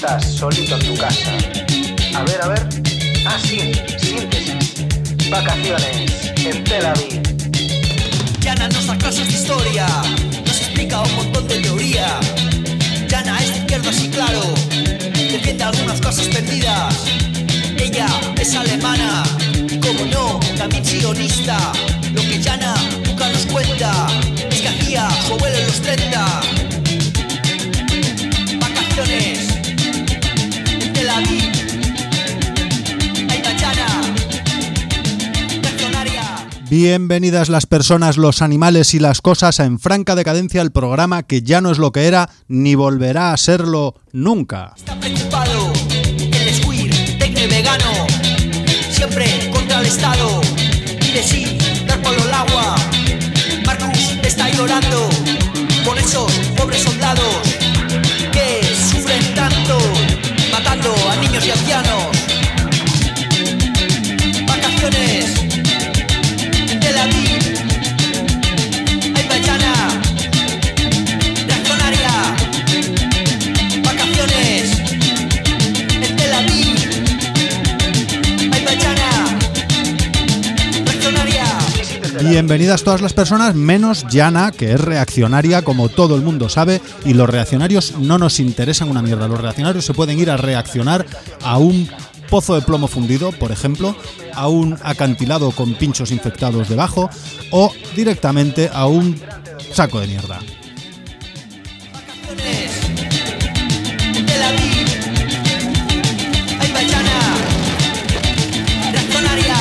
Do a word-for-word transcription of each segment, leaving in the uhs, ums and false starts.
estás solito en tu casa. A ver, a ver. Ah, sí, síntesis. Vacaciones en Tel Aviv. Yana nos da clases de historia, nos explica un montón de teoría. Yana es de izquierda, sí, claro, defiende algunas cosas perdidas. Ella es alemana y, como no, también sionista. Lo que Yana nunca nos cuenta es que hacía su abuelo en los treinta. Vacaciones en Tel Aviv. Ahí va Yana, reaccionaria. Bienvenidas las personas, los animales y las cosas a En Franca Decadencia, el programa que ya no es lo que era ni volverá a serlo nunca. Está preocupado, el squir, tecno y vegano, siempre contra el Estado. Pide sí, dar por el agua. Marcus está llorando por esos pobres soldados que sufren tanto, matando a niños y ancianos. Vacaciones en Tel Aviv. Ahí va Yana, reaccionaria. Vacaciones en Tel Aviv. Ahí va Yana, reaccionaria. Bienvenidas todas las personas, menos Yana, que es reaccionaria, como todo el mundo sabe, y los reaccionarios no nos interesan una mierda. Los reaccionarios se pueden ir a reaccionar a un pozo de plomo fundido, por ejemplo, a un acantilado con pinchos infectados debajo o directamente a un saco de mierda. Vacaciones en Tel Aviv. Ahí va Yana, reaccionaria.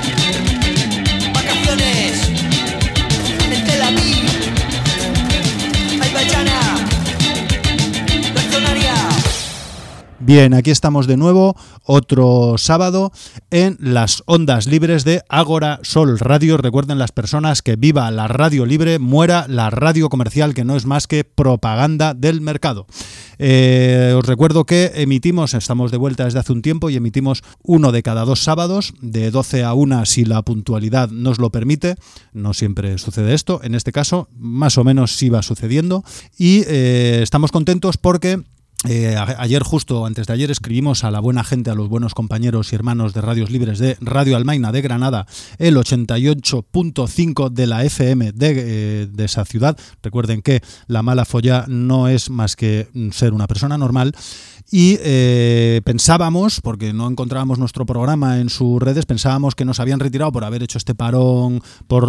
Vacaciones en Tel Aviv. Ahí va Yana, reaccionaria. Bien, aquí estamos de nuevo, otro sábado, en las ondas libres de Ágora Sol Radio. Recuerden las personas que viva la radio libre, muera la radio comercial, que no es más que propaganda del mercado. Eh, os recuerdo que emitimos, estamos de vuelta desde hace un tiempo y emitimos uno de cada dos sábados, de doce a una si la puntualidad nos lo permite. No siempre sucede esto, en este caso más o menos sí va sucediendo y eh, estamos contentos porque Eh, ayer, justo antes de ayer, escribimos a la buena gente, a los buenos compañeros y hermanos de radios libres de Radio Almaina de Granada, el ochenta y ocho punto cinco de la F M de, eh, de esa ciudad. Recuerden que la mala follá no es más que ser una persona normal. Y eh, pensábamos, porque no encontrábamos nuestro programa en sus redes, pensábamos que nos habían retirado por haber hecho este parón por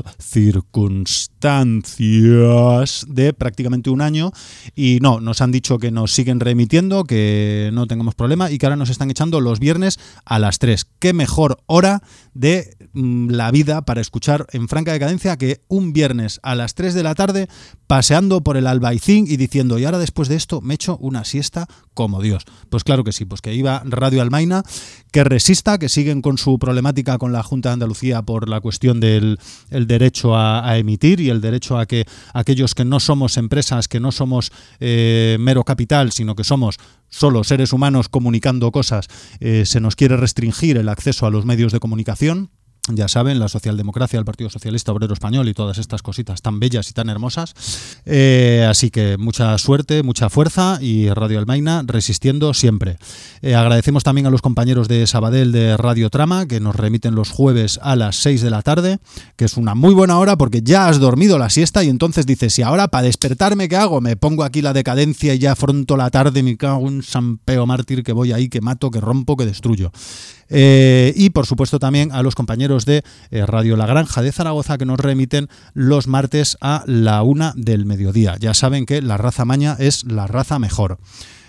circunstancias de prácticamente un año, y no, nos han dicho que nos siguen reemitiendo, que no tengamos problema y que ahora nos están echando los viernes a las tres. ¿Qué mejor hora de mm, la vida para escuchar En Franca Decadencia que un viernes a las tres de la tarde paseando por el Albaicín y diciendo, y ahora después de esto me echo una siesta como Dios? Pues claro que sí, pues que iba Radio Almaina, que resista, que siguen con su problemática con la Junta de Andalucía por la cuestión del el derecho a, a emitir y el derecho a que aquellos que no somos empresas, que no somos eh, mero capital, sino que somos solo seres humanos comunicando cosas, eh, se nos quiere restringir el acceso a los medios de comunicación. Ya saben, la socialdemocracia, el Partido Socialista Obrero Español y todas estas cositas tan bellas y tan hermosas. Eh, así que mucha suerte, mucha fuerza y Radio Almaina resistiendo siempre. Eh, agradecemos también a los compañeros de Sabadell de Radio Trama, que nos remiten los jueves a las seis de la tarde, que es una muy buena hora porque ya has dormido la siesta y entonces dices, y ahora para despertarme, ¿qué hago? Me pongo aquí la decadencia y ya afronto la tarde, me cago en San Peo Mártir, que voy ahí, que mato, que rompo, que destruyo. Eh, y por supuesto también a los compañeros de eh, Radio La Granja de Zaragoza, que nos remiten los martes a la una del mediodía. Ya saben que la raza maña es la raza mejor.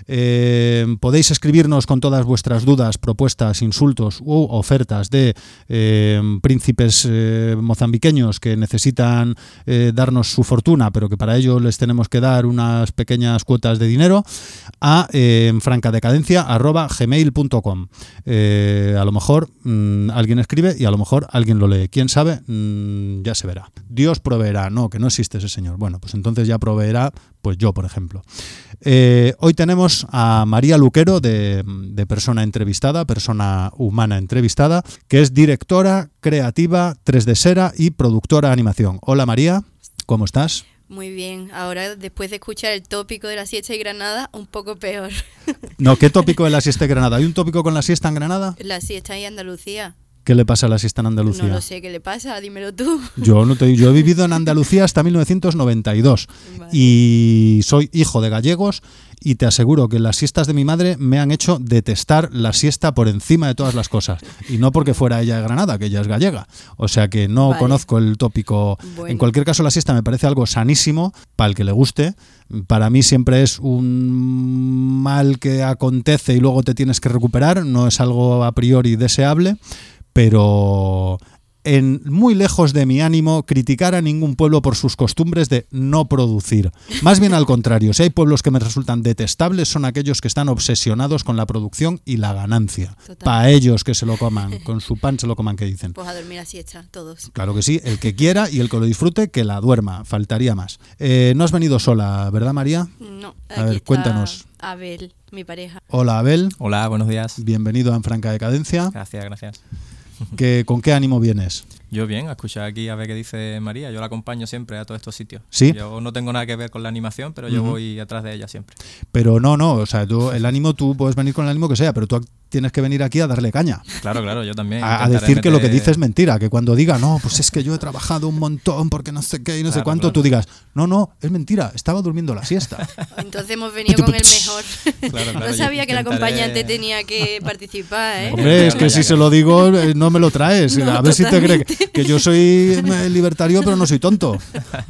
Eh, podéis escribirnos con todas vuestras dudas, propuestas, insultos u ofertas de eh, príncipes eh, mozambiqueños que necesitan eh, darnos su fortuna, pero que para ello les tenemos que dar unas pequeñas cuotas de dinero, a eh, francadecadencia arroba gmail punto com. Eh, a lo mejor mmm, alguien escribe y a lo mejor alguien lo lee. ¿Quién sabe? Mmm, ya se verá. Dios proveerá. No, que no existe ese señor. Bueno, pues entonces ya proveerá, pues yo, por ejemplo. Eh, hoy tenemos a María Luquero, de, de Persona Entrevistada, Persona Humana Entrevistada, que es directora creativa tres D Sera y productora de animación. Hola María, ¿cómo estás? Muy bien. Ahora, después de escuchar el tópico de la siesta y Granada, un poco peor. No, ¿qué tópico de la siesta en Granada? ¿Hay un tópico con la siesta en Granada? La siesta y Andalucía. ¿Qué le pasa a la siesta en Andalucía? No lo sé qué le pasa, dímelo tú. Yo no te, yo he vivido en Andalucía hasta mil novecientos noventa y dos Vale. y soy hijo de gallegos y te aseguro que las siestas de mi madre me han hecho detestar la siesta por encima de todas las cosas. Y no porque fuera ella de Granada, que ella es gallega. O sea que no Vale. conozco el tópico. Bueno. En cualquier caso, la siesta me parece algo sanísimo para el que le guste. Para mí siempre es un mal que acontece y luego te tienes que recuperar. No es algo a priori deseable. Pero en muy lejos de mi ánimo criticar a ningún pueblo por sus costumbres de no producir. Más bien al contrario, si hay pueblos que me resultan detestables son aquellos que están obsesionados con la producción y la ganancia. Total. Para ellos que se lo coman, con su pan se lo coman, que dicen. Pues a dormir a siesta, todos. Claro que sí, el que quiera y el que lo disfrute, que la duerma, faltaría más. Eh, no has venido sola, ¿verdad, María? No, A aquí ver, está cuéntanos. Abel, mi pareja. Hola, Abel. Hola, buenos días. Bienvenido a En Franca Decadencia. Gracias, gracias. ¿Qué, ¿Con qué ánimo vienes? Yo bien, a escuchar aquí a ver qué dice María. Yo la acompaño siempre a todos estos sitios. ¿Sí? Yo no tengo nada que ver con la animación, pero yo Ujú. voy atrás de ella siempre. Pero no, no, o sea, tú, el ánimo, tú puedes venir con el ánimo que sea, pero tú tienes que venir aquí a darle caña. Claro, claro, yo también. A, a intentaré decir que lo que meter- dice es mentira, que cuando diga, no, pues es que yo he trabajado un montón porque no sé qué y no sé Claro, cuánto, claro. tú digas, no, no, es mentira, estaba durmiendo la siesta. Entonces hemos venido con el mejor. Claro, claro, No yo sabía que la intentaré- acompañante tenía que participar, ¿eh? Hombre, es que si se lo digo, eh, no me lo traes. No, a ver si te crees totalmente. que yo soy eh, libertario, pero no soy tonto.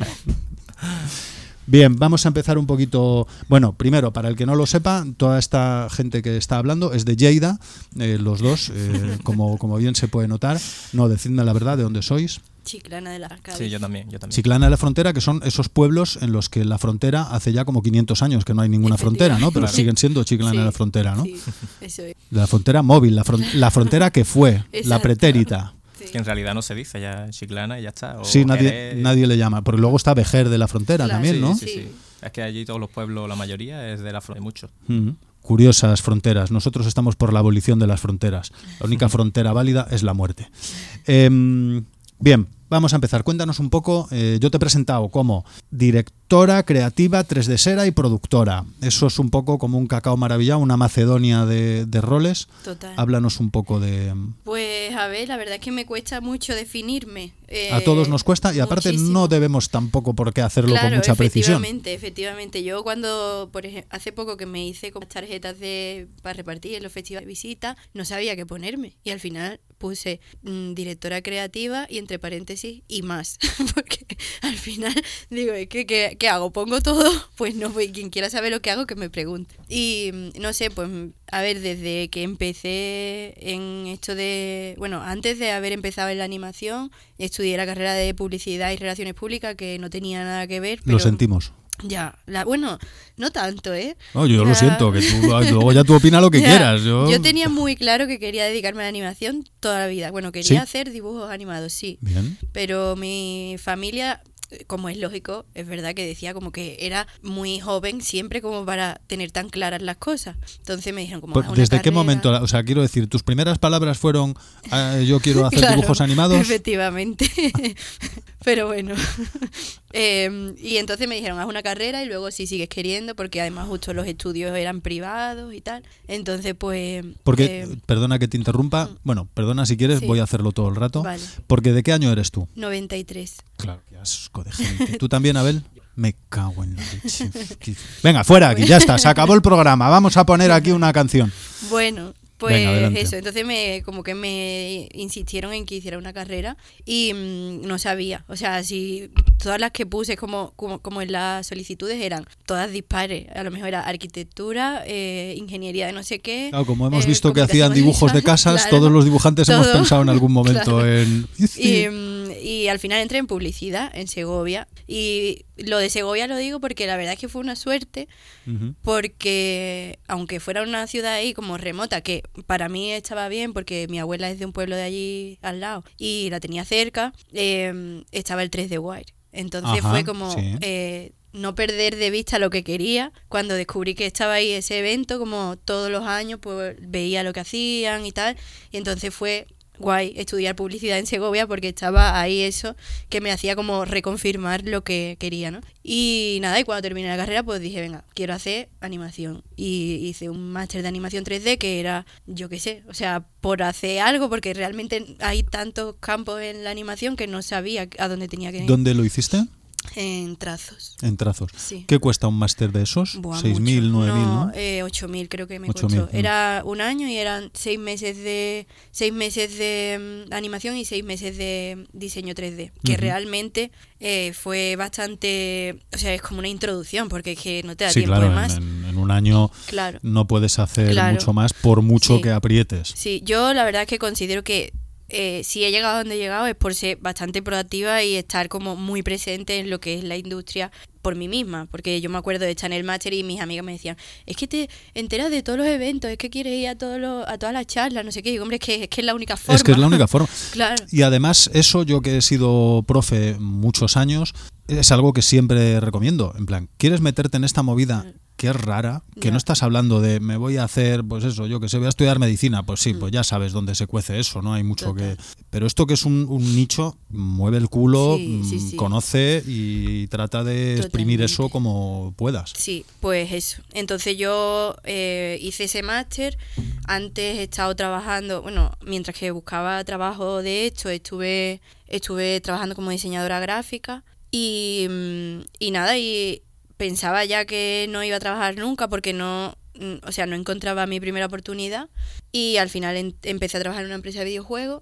Bien, vamos a empezar un poquito. Bueno, primero, para el que no lo sepa, toda esta gente que está hablando es de Lleida, eh, los dos, eh, como, como bien se puede notar. No, decidme la verdad de dónde sois. Chiclana de la cabeza. Sí, yo también, yo también. Chiclana de la Frontera, que son esos pueblos en los que la frontera hace ya como quinientos años que no hay ninguna frontera, ¿no? Pero Claro. siguen siendo Chiclana Sí, de la Frontera, ¿no? Sí, eso es. De la frontera móvil, la, fron- la frontera que fue, la Exacto. pretérita. Sí. Que en realidad no se dice, ya es Chiclana y ya está. o Sí, nadie, Jerez. nadie le llama. Porque luego está Vejer de la Frontera Claro. también, Sí, ¿no? sí, sí, Sí. Es que allí todos los pueblos, la mayoría es de la frontera, muchos. Mm. Curiosas fronteras. Nosotros estamos por la abolición de las fronteras. La única frontera válida es la muerte. Em, bien, vamos a empezar. Cuéntanos un poco. eh, yo te he presentado como directora creativa, tres D Sera y productora. Eso es un poco como un cacao maravillado, una Macedonia de, de roles. Total. Háblanos un poco de... Pues a ver, la verdad es que me cuesta mucho definirme. Eh, A todos nos cuesta y aparte muchísimo. no debemos tampoco por qué hacerlo Claro, con mucha precisión. efectivamente, efectivamente. Yo cuando, por ejemplo, hace poco que me hice con tarjetas de para repartir en los festivales de visita, no sabía qué ponerme. Y al final puse mm, directora creativa y entre paréntesis y más. Porque al final digo, es que ¿qué, qué hago? ¿Pongo todo? Pues no, pues quien quiera saber lo que hago, que me pregunte. Y mm, no sé, pues a ver, desde que empecé en esto de... Bueno, antes de haber empezado en la animación, estudié la carrera de publicidad y relaciones públicas, que no tenía nada que ver. Pero Lo sentimos. Ya, la, bueno, no tanto, ¿eh? No, yo La- lo siento, que tú luego ya tú opina lo que Ya, quieras. Yo... yo tenía muy claro que quería dedicarme a la animación toda la vida. Bueno, quería ¿Sí? hacer dibujos animados, sí. Bien. Pero mi familia, como es lógico, es verdad que decía como que era muy joven siempre como para tener tan claras las cosas. Entonces me dijeron como... Pues, "Haz una ¿desde qué carrera". momento? O sea, quiero decir, tus primeras palabras fueron ah, yo quiero hacer Claro, dibujos animados. Efectivamente. Pero bueno. Eh, y entonces me dijeron, haz una carrera y luego si sigues queriendo, porque además justo los estudios eran privados y tal. Entonces, pues... Porque, eh, perdona que te interrumpa, bueno, perdona si quieres, Sí. voy a hacerlo todo el rato. Vale. Porque ¿de qué año eres tú? noventa y tres. Claro, qué asco de gente. ¿Tú también, Abel? Me cago en la leche. Venga, fuera aquí, ya está, se acabó el programa. Vamos a poner aquí una canción. Bueno, pues Venga, adelante. eso. Entonces me como que me insistieron en que hiciera una carrera y mmm, no sabía. O sea, si todas las que puse como, como, como en las solicitudes eran todas dispares. A lo mejor era arquitectura, eh, ingeniería de no sé qué. Claro, como hemos eh, visto que hacían comunicación dibujos de visual, casas, claro. todos los dibujantes hemos Todo, pensado en algún momento claro. en... Y, mm, y al final entré en publicidad en Segovia. Y lo de Segovia lo digo porque la verdad es que fue una suerte, Ujú. porque aunque fuera una ciudad ahí como remota, que para mí estaba bien porque mi abuela es de un pueblo de allí al lado y la tenía cerca, eh, estaba el tres de Wire. Entonces Ajá, fue como... sí. eh, no perder de vista lo que quería. Cuando descubrí que estaba ahí ese evento, como todos los años, pues veía lo que hacían y tal. Y entonces fue guay estudiar publicidad en Segovia porque estaba ahí eso que me hacía como reconfirmar lo que quería, ¿no? Y nada, y cuando terminé la carrera pues dije, venga, quiero hacer animación. Y hice un máster de animación tres D que era, yo qué sé, o sea, por hacer algo, porque realmente hay tantos campos en la animación que no sabía a dónde tenía que ir. ¿Dónde lo hiciste? En trazos. En trazos. Sí. ¿Qué cuesta un máster de esos? Buah, ¿seis mil, mucho. nueve mil, no? no? Eh, ocho mil creo que me ocho costó. mil, mm. Era un año y eran seis meses de seis meses de mm, animación y seis meses de diseño tres D. Que Ujú. realmente eh, fue bastante... O sea, es como una introducción porque es que no te da Sí, tiempo claro, de más. en, en un año Claro. no puedes hacer Claro. mucho más por mucho Sí. que aprietes. Sí, yo la verdad es que considero que eh, si he llegado a donde he llegado es por ser bastante proactiva y estar como muy presente en lo que es la industria por mí misma, porque yo me acuerdo de estar en el máster y mis amigas me decían, es que te enteras de todos los eventos, es que quieres ir a todos los, a todas las charlas, no sé qué, y digo, hombre, es que, es que es la única forma. Es que es la única forma. Claro. Y además, eso yo que he sido profe muchos años, es algo que siempre recomiendo. En plan, ¿quieres meterte en esta movida que es rara? Que Ya. no estás hablando de me voy a hacer, pues eso, yo que sé, voy a estudiar medicina. Pues sí, Mm. pues ya sabes dónde se cuece eso, no hay mucho Total. que... Pero esto que es un, un nicho, mueve el culo, Sí, sí, mm, sí. conoce y trata de exprimir Totalmente. eso como puedas. Sí, pues eso. Entonces yo eh, hice ese máster. Antes he estado trabajando, bueno, mientras que buscaba trabajo de esto, estuve, estuve trabajando como diseñadora gráfica y, mm, y nada, y pensaba ya que no iba a trabajar nunca porque no, mm, o sea, no encontraba mi primera oportunidad y al final en- empecé a trabajar en una empresa de videojuegos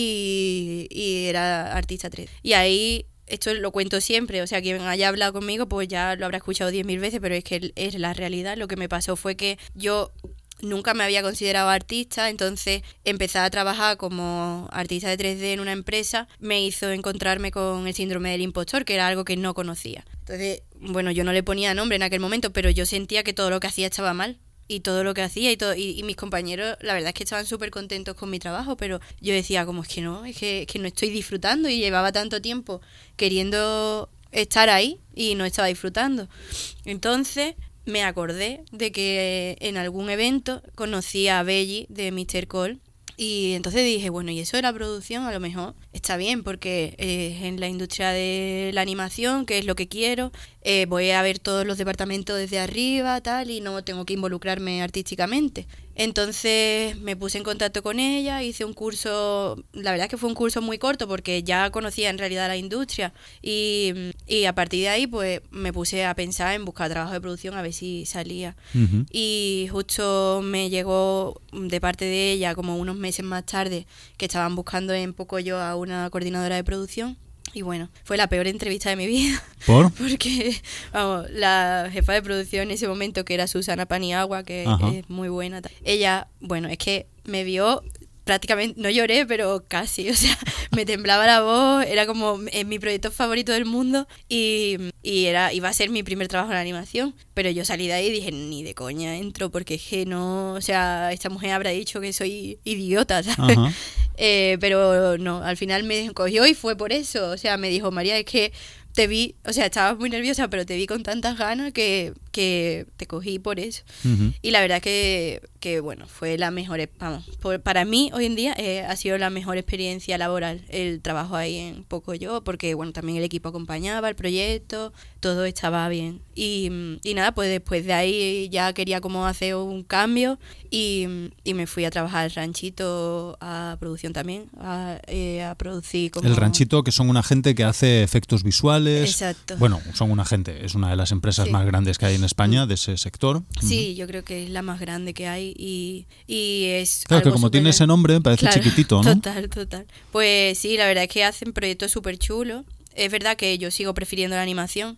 y, y era artista tres D. Y ahí... Esto lo cuento siempre, o sea, quien haya hablado conmigo pues ya lo habrá escuchado diez mil veces, pero es que es la realidad. Lo que me pasó fue que yo nunca me había considerado artista, entonces empezar a trabajar como artista de tres D en una empresa me hizo encontrarme con el síndrome del impostor, que era algo que no conocía. Entonces, bueno, yo no le ponía nombre en aquel momento, pero yo sentía que todo lo que hacía estaba mal. Y todo lo que hacía y todo y, y mis compañeros la verdad es que estaban súper contentos con mi trabajo, pero yo decía como es que no, es que, es que no estoy disfrutando y llevaba tanto tiempo queriendo estar ahí y no estaba disfrutando. Entonces me acordé de que en algún evento conocí a Belly de míster Cole y entonces dije, bueno, y eso de la producción a lo mejor está bien porque es en la industria de la animación, que es lo que quiero, eh, voy a ver todos los departamentos desde arriba, tal, y no tengo que involucrarme artísticamente. Entonces me puse en contacto con ella, hice un curso, la verdad es que fue un curso muy corto porque ya conocía en realidad la industria y, y a partir de ahí pues me puse a pensar en buscar trabajo de producción a ver si salía. Ujú. Y justo me llegó de parte de ella como unos meses más tarde que estaban buscando en Pocoyo a una coordinadora de producción. Y bueno, fue la peor entrevista de mi vida. ¿Por? Porque, vamos, la jefa de producción en ese momento, que era Susana Paniagua, que Ajá. es muy buena, tal, ella, bueno, es que me vio prácticamente, no lloré, pero casi, o sea, me temblaba la voz, era como eh, mi proyecto favorito del mundo y, y era iba a ser mi primer trabajo en la animación, pero yo salí de ahí y dije, ni de coña entro, porque es que no, o sea, esta mujer habrá dicho que soy idiota, ¿sabes? Ajá. Eh, pero no, al final me cogió y fue por eso, o sea, me dijo, María, es que te vi, o sea, estabas muy nerviosa, pero te vi con tantas ganas que, que te cogí por eso. Ujú. Y la verdad que, que bueno, fue la mejor, vamos, por- para mí hoy en día eh, ha sido la mejor experiencia laboral el trabajo ahí en Pocoyo, porque bueno, también el equipo acompañaba el proyecto, todo estaba bien. Y, y nada, pues después de ahí ya quería como hacer un cambio y, y me fui a trabajar al ranchito a producción también, a, eh, a producir como... El ranchito, que son una gente que hace efectos visuales. Exacto. Bueno, son una gente, es una de las empresas Sí. más grandes que hay en España de ese sector. Sí, yo creo que es la más grande que hay y, y es... Claro, que algo como súper- tiene ese nombre, parece Claro, chiquitito, ¿no? Total, total. Pues sí, la verdad es que hacen proyectos súper chulos. Es verdad que yo sigo prefiriendo la animación,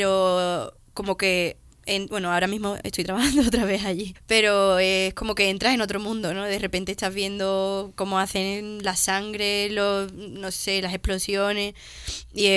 pero como que... En, bueno, ahora mismo estoy trabajando otra vez allí, pero es como que entras en otro mundo, ¿no? De repente estás viendo cómo hacen la sangre, los, no sé, las explosiones, y es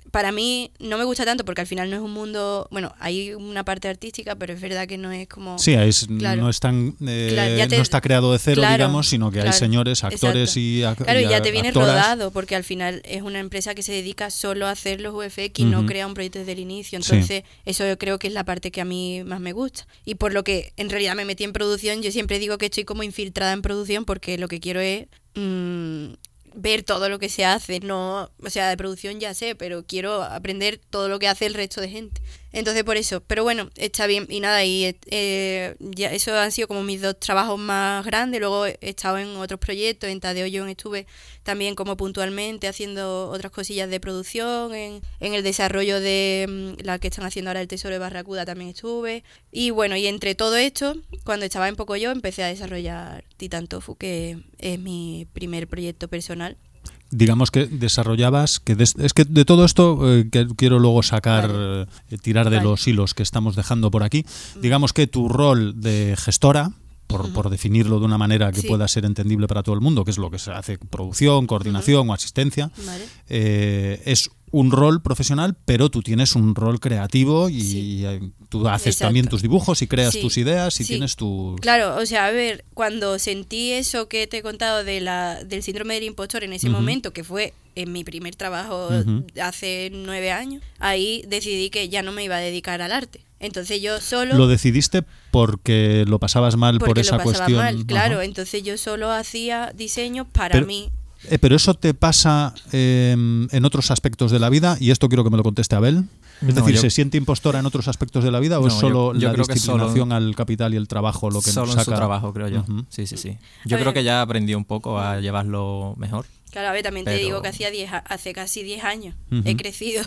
para mí no me gusta tanto porque al final no es un mundo, bueno, hay una parte artística, pero es verdad que no es como... Sí, es, claro, no, es tan, eh, claro, ya te, no está creado de cero, claro, digamos, sino que claro, hay señores, actores exacto. y, ac claro, y y ya te viene actoras. rodado, porque al final es una empresa que se dedica solo a hacer los U F X, Uh-huh. no crea un proyecto desde el inicio. Entonces, sí. eso yo creo que es la parte que a mí más me gusta. Y por lo que en realidad me metí en producción, yo siempre digo que estoy como infiltrada en producción porque lo que quiero es... Mmm, ver todo lo que se hace, no, o sea, de producción ya sé, pero quiero aprender todo lo que hace el resto de gente. Entonces por eso, pero bueno, está bien. Y nada, y eh, ya eso han sido como mis dos trabajos más grandes. Luego he estado en otros proyectos, en Tadeo John estuve también como puntualmente haciendo otras cosillas de producción, en, en el desarrollo de um, la que están haciendo ahora el Tesoro de Barracuda también estuve. Y bueno, y entre todo esto, cuando estaba en Pocoyo empecé a desarrollar Titan Tofu, que es mi primer proyecto personal. Digamos que desarrollabas, que des, es que de todo esto eh, que quiero luego sacar, vale. eh, tirar de vale. los hilos que estamos dejando por aquí, mm. digamos que tu rol de gestora, por, uh-huh. por definirlo de una manera que sí. pueda ser entendible para todo el mundo, que es lo que se hace, producción, coordinación uh-huh. o asistencia, vale. eh, es un rol profesional, pero tú tienes un rol creativo y sí. tú haces Exacto. también tus dibujos y creas sí. tus ideas y sí. tienes tus... Claro, o sea, a ver, cuando sentí eso que te he contado de la, del síndrome del impostor en ese uh-huh. momento, que fue en mi primer trabajo uh-huh. hace nueve años, ahí decidí que ya no me iba a dedicar al arte. Entonces yo solo... ¿Lo decidiste porque lo pasabas mal porque por esa lo pasaba cuestión? Mal, claro, uh-huh. entonces yo solo hacía diseños para Pero... mí. Eh, pero eso te pasa eh, en otros aspectos de la vida, y esto quiero que me lo conteste Abel. Es no, decir, yo, ¿se siente impostora en otros aspectos de la vida o no, es solo yo, yo la disciplinación solo, al capital y el trabajo lo que solo nos saca? Solo en su trabajo, creo yo. Uh-huh. Sí, sí, sí. Yo a creo ver. que ya aprendí un poco a llevarlo mejor. Claro, a ver, también pero... te digo que hacía diez, hace casi diez años uh-huh. he crecido.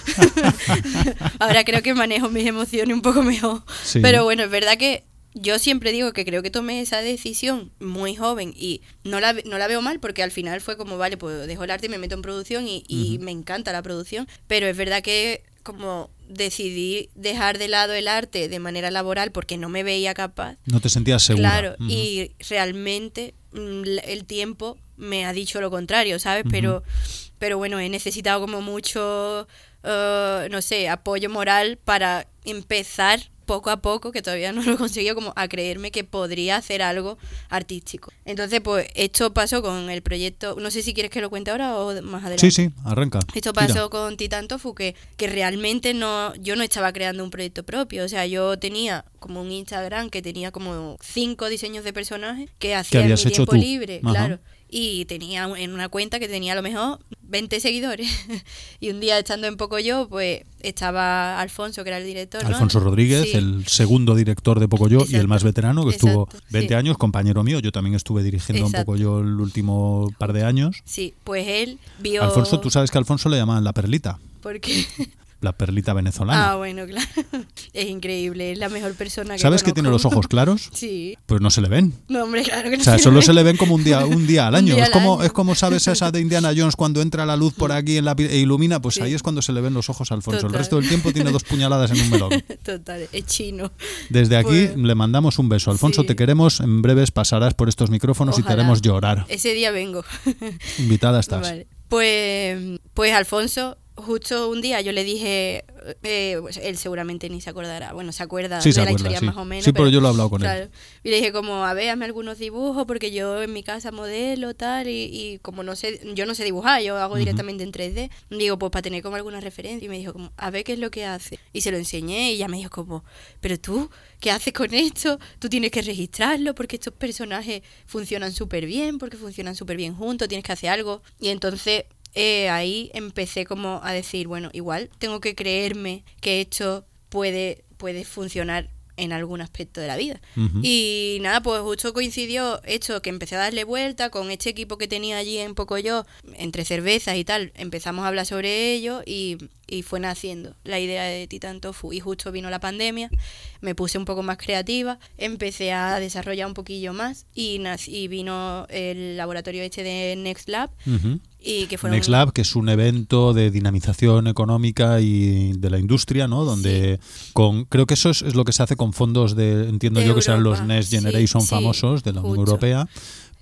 Ahora creo que manejo mis emociones un poco mejor. Sí. Pero bueno, es verdad que yo siempre digo que creo que tomé esa decisión muy joven y no la, no la veo mal porque al final fue como, vale, pues dejo el arte y me meto en producción y, y uh-huh. me encanta la producción, pero es verdad que como decidí dejar de lado el arte de manera laboral porque no me veía capaz. No te sentías segura. Claro, uh-huh. y realmente el tiempo me ha dicho lo contrario, ¿sabes? Uh-huh. Pero, pero bueno, he necesitado como mucho, uh, no sé, apoyo moral para empezar poco a poco, que todavía no lo he conseguido, como a creerme que podría hacer algo artístico. Entonces, pues, esto pasó con el proyecto, no sé si quieres que lo cuente ahora o más adelante. Sí, sí, arranca. Esto pasó Tira. con Titan Tofu, que, que realmente no, yo no estaba creando un proyecto propio, o sea, yo tenía como un Instagram que tenía como cinco diseños de personajes que hacía en mi tiempo tú? libre, Ajá. claro. Y tenía en una cuenta que tenía a lo mejor veinte seguidores. Y un día estando en Pocoyo, pues estaba Alfonso, que era el director, ¿no? Alfonso Rodríguez, sí. el segundo director de Pocoyo. Exacto. Y el más veterano, que Exacto. estuvo veinte sí. años, compañero mío. Yo también estuve dirigiendo Exacto. en Pocoyo el último par de años. Sí, pues él vio... Alfonso, tú sabes que a Alfonso le llamaban la Perlita. ¿Por qué? La perlita venezolana. Ah, bueno, claro. Es increíble, es la mejor persona que ¿Sabes conozco. Que tiene los ojos claros? Sí. Pues no se le ven. No, hombre, claro que no. O sea, se solo le se le ven como un día, un día al año. día es como, año. es como sabes esa de Indiana Jones cuando entra la luz por aquí en la, e ilumina, pues sí. ahí es cuando se le ven los ojos a Alfonso. Total. El resto del tiempo tiene dos puñaladas en un melón. Total, es chino. Desde aquí pues, le mandamos un beso. Alfonso, sí. te queremos, en breves pasarás por estos micrófonos Ojalá. Y te haremos llorar. Ese día vengo. Invitada estás. Vale. Pues, pues Alfonso, justo un día yo le dije, eh, pues él seguramente ni se acordará, bueno, se acuerda sí, de se la acuerda, historia sí. más o menos. Sí, pero, pero yo lo he hablado con claro, él. Y le dije como, a ver, hazme algunos dibujos porque yo en mi casa modelo, tal, y, y como no sé, yo no sé dibujar, yo hago uh-huh. directamente en tres D. Digo, pues para tener como alguna referencia. Y me dijo como, a ver qué es lo que hace. Y se lo enseñé y ya me dijo como, pero tú, ¿qué haces con esto? Tú tienes que registrarlo porque estos personajes funcionan súper bien, porque funcionan súper bien juntos, tienes que hacer algo. Y entonces... Eh, ahí empecé como a decir, bueno, igual tengo que creerme que esto puede, puede funcionar en algún aspecto de la vida. Uh-huh. Y nada, pues justo coincidió esto, que empecé a darle vuelta con este equipo que tenía allí en Pocoyo, entre cervezas y tal, empezamos a hablar sobre ello y, y fue naciendo la idea de Titan Tofu. Y justo vino la pandemia, me puse un poco más creativa, empecé a desarrollar un poquillo más y, nac- y vino el laboratorio este de Next Lab. Uh-huh. Y que Next Lab, que es un evento de dinamización económica y de la industria, ¿no? Donde sí. con creo que eso es, es lo que se hace con fondos de, entiendo de yo Europa. Que serán los Next Generation sí, famosos sí, de la Unión Europea,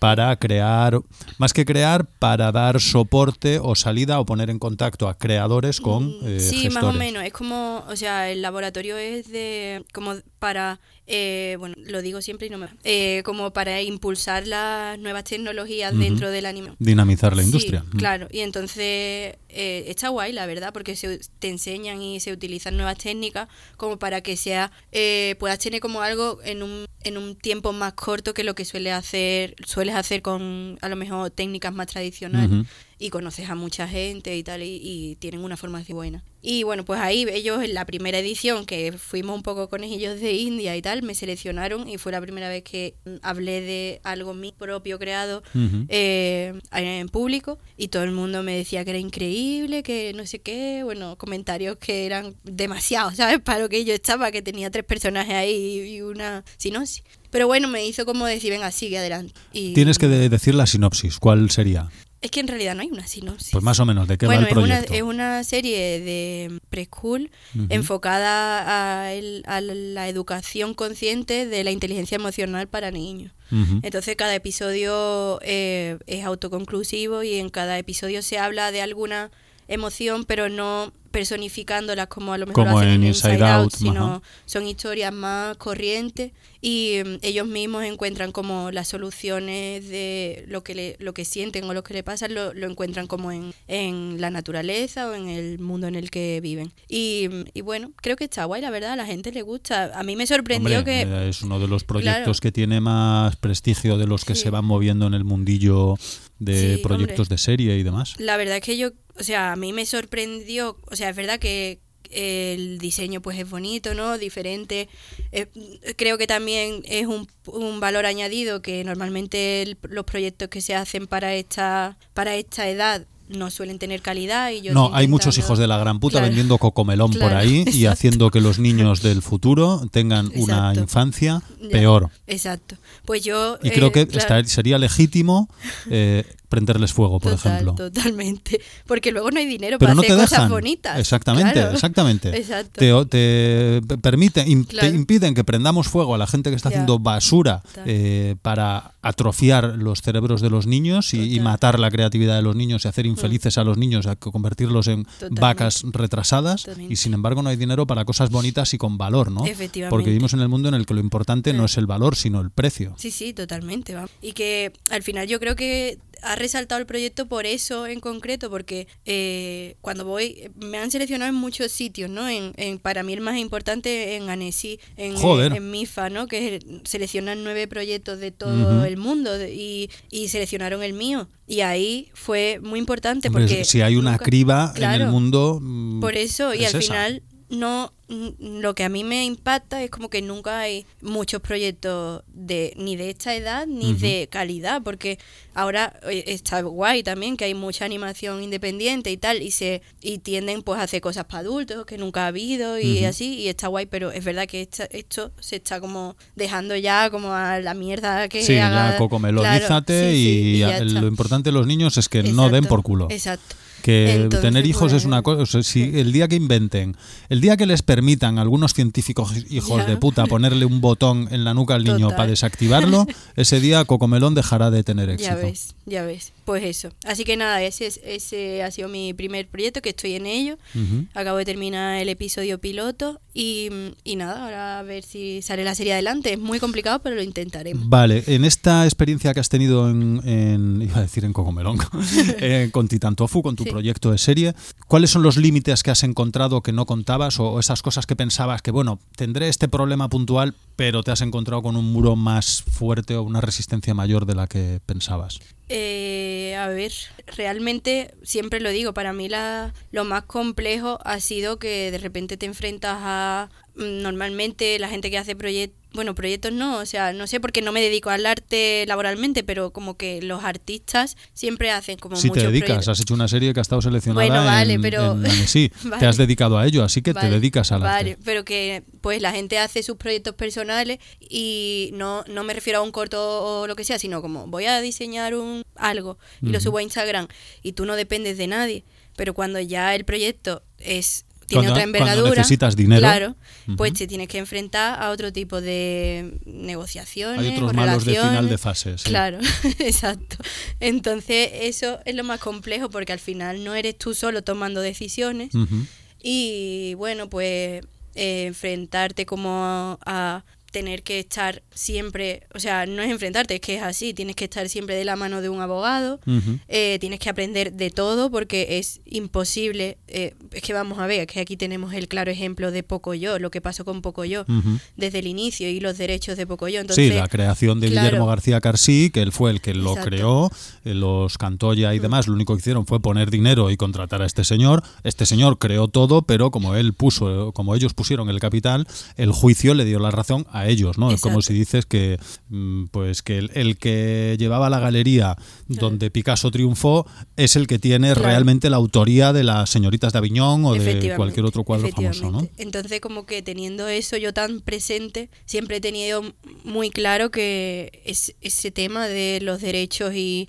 para crear, más que crear, para dar soporte o salida o poner en contacto a creadores con eh, sí, gestores. más o menos. Es como, o sea, el laboratorio es de como para, eh, bueno, lo digo siempre y no me... Eh, como para impulsar las nuevas tecnologías uh-huh. dentro del anime. Dinamizar la sí, industria. Claro, y entonces eh, está guay, la verdad, porque se, te enseñan y se utilizan nuevas técnicas como para que sea eh, puedas tener como algo en un, en un tiempo más corto que lo que suele hacer sueles hacer con a lo mejor técnicas más tradicionales. Uh-huh. Y conoces a mucha gente y tal, y, y tienen una formación buena. Y bueno, pues ahí ellos en la primera edición, que fuimos un poco conejillos de India y tal, me seleccionaron y fue la primera vez que hablé de algo mío propio creado uh-huh. eh, en público, y todo el mundo me decía que era increíble, que no sé qué, bueno, comentarios que eran demasiados, ¿sabes? Para lo que yo estaba, que tenía tres personajes ahí y una sinopsis. Pero bueno, me hizo como decir, venga, sigue adelante. Y tienes que de- decir la sinopsis, ¿cuál sería? Es que en realidad no hay una sinopsis. Pues más o menos, ¿de qué bueno, va el proyecto? Es una, es una serie de preschool uh-huh. enfocada a, el, a la educación consciente de la inteligencia emocional para niños. Uh-huh. Entonces cada episodio eh, es autoconclusivo y en cada episodio se habla de alguna emoción, pero no personificándolas como a lo mejor como lo hacen en en Inside, Inside Out, Out, sino ajá. son historias más corrientes y um, ellos mismos encuentran como las soluciones de lo que le, lo que sienten o lo que le pasa, lo, lo encuentran como en, en la naturaleza o en el mundo en el que viven. Y, y bueno, creo que está guay, la verdad, a la gente le gusta. A mí me sorprendió Hombre, que... es uno de los proyectos claro. que tiene más prestigio de los que Sí. se van moviendo en el mundillo de Sí, proyectos hombre. de serie y demás. La verdad es que yo, o sea, a mí me sorprendió, o sea, es verdad que el diseño pues es bonito, ¿no? Diferente. Eh, creo que también es un, un valor añadido que normalmente el, los proyectos que se hacen para esta para esta edad no suelen tener calidad. Y yo no, estoy hay muchos intentando- hijos de la gran puta Claro. vendiendo cocomelón Claro, por ahí y exacto. haciendo que los niños del futuro tengan una Exacto. infancia Ya, peor. Exacto. Pues yo... Y creo eh, que claro, está- sería legítimo eh, prenderles fuego, por total, ejemplo. Totalmente. Porque luego no hay dinero Pero para no hacer te cosas dejan. bonitas. Exactamente, Claro. exactamente. Exacto. Te, te permiten, im- Claro. te impiden que prendamos fuego a la gente que está Ya. haciendo basura Total. eh, para atrofiar los cerebros de los niños y, y Total. matar la creatividad de los niños y hacer infelices a los niños, a convertirlos en Totalmente. vacas retrasadas. Totalmente. Y sin embargo no hay dinero para cosas bonitas y con valor, ¿no? Efectivamente. Porque vivimos en el mundo en el que lo importante no Mm. es el valor, sino el precio. Sí, sí, totalmente. Va. Y que al final yo creo que ha resaltado el proyecto por eso en concreto, porque eh, cuando voy, me han seleccionado en muchos sitios, ¿no? En, en para mí el más importante en Annecy, en, Joder. en MIFA, ¿no? Que seleccionan nueve proyectos de todo Ujú. el mundo de- y, y seleccionaron el mío. Y ahí fue muy importante Hombre, porque... si hay una nunca- criba en Claro. el mundo... mm, Por eso, y es al esa. final no mm, lo que a mí me impacta es como que nunca hay muchos proyectos de ni de esta edad ni Ujú. de calidad, porque ahora eh, está guay también que hay mucha animación independiente y tal, y se y tienden pues a hacer cosas para adultos que nunca ha habido y Ujú. así, y está guay, pero es verdad que esta- esto se está como dejando ya como a la mierda que Sí, haga. ya cocomelonizate Claro, sí, sí, y, y ya a- está. lo importante de los niños es que no den Exacto, por culo. Exacto. Que Entonces, tener hijos pues, es una cosa, o sea, si el día que inventen, el día que les permitan a algunos científicos hijos Ya. de puta ponerle un botón en la nuca al niño Total. para desactivarlo, ese día Cocomelón dejará de tener éxito. Ya ves, ya ves. Pues eso. Así que nada, ese, es- ese ha sido mi primer proyecto, que estoy en ello. Ujú. Acabo de terminar el episodio piloto y, y nada, ahora a ver si sale la serie adelante. Es muy complicado, pero lo intentaremos. Vale, en esta experiencia que has tenido en, en- iba a decir en Cocomelón, eh, con Titan Tofu, con tu Sí. proyecto de serie, ¿cuáles son los límites que has encontrado que no contabas o, o esas cosas que pensabas que, bueno, tendré este problema puntual, pero te has encontrado con un muro más fuerte o una resistencia mayor de la que pensabas? Eh, a ver, realmente siempre lo digo, para mí la, lo más complejo ha sido que de repente te enfrentas a mm, normalmente la gente que hace proyectos, bueno, proyectos no, o sea, no sé porque no me dedico al arte laboralmente, pero como que los artistas siempre hacen como Si te muchos dedicas, proyectos. has hecho una serie que ha estado seleccionada Bueno, vale, en, pero- en Annecy. Vale. Te has dedicado a ello, así que Vale, te dedicas al vale, arte. pero que pues la gente hace sus proyectos personales y no, no me refiero a un corto o lo que sea, sino como voy a diseñar un algo y lo Ujú. subo a Instagram y tú no dependes de nadie, pero cuando ya el proyecto es tiene Cuando- otra cuando envergadura. necesitas dinero. Claro, Ujú. pues te tienes que enfrentar a otro tipo de negociaciones. Hay otros o malos de final relaciones. de fase. Sí. Claro, exacto. Entonces eso es lo más complejo porque al final no eres tú solo tomando decisiones Ujú. y bueno, pues eh, enfrentarte como a tener que estar siempre, o sea, no es enfrentarte, es que es así, tienes que estar siempre de la mano de un abogado, Ujú. eh, tienes que aprender de todo porque es imposible, eh, es que vamos a ver, que aquí tenemos el claro ejemplo de Pocoyo, lo que pasó con Pocoyo Ujú. desde el inicio y los derechos de Pocoyo. Entonces, Sí, la creación de claro. Guillermo García Carsí, que él fue el que lo Exacto. creó, eh, los Cantoya y demás, lo único que hicieron fue poner dinero y contratar a este señor. Este señor creó todo, pero como él puso, como ellos pusieron el capital, el juicio le dio la razón a ellos, ¿no? Es como Exacto. si dices que mm, pues que el, el que llevaba la galería donde Picasso triunfó es el que tiene Claro. realmente la autoría de las señoritas de Aviñón o de Efectivamente, cualquier otro cuadro famoso, ¿no? efectivamente. Entonces, como que teniendo eso yo tan presente, siempre he tenido muy claro que es, ese tema de los derechos y,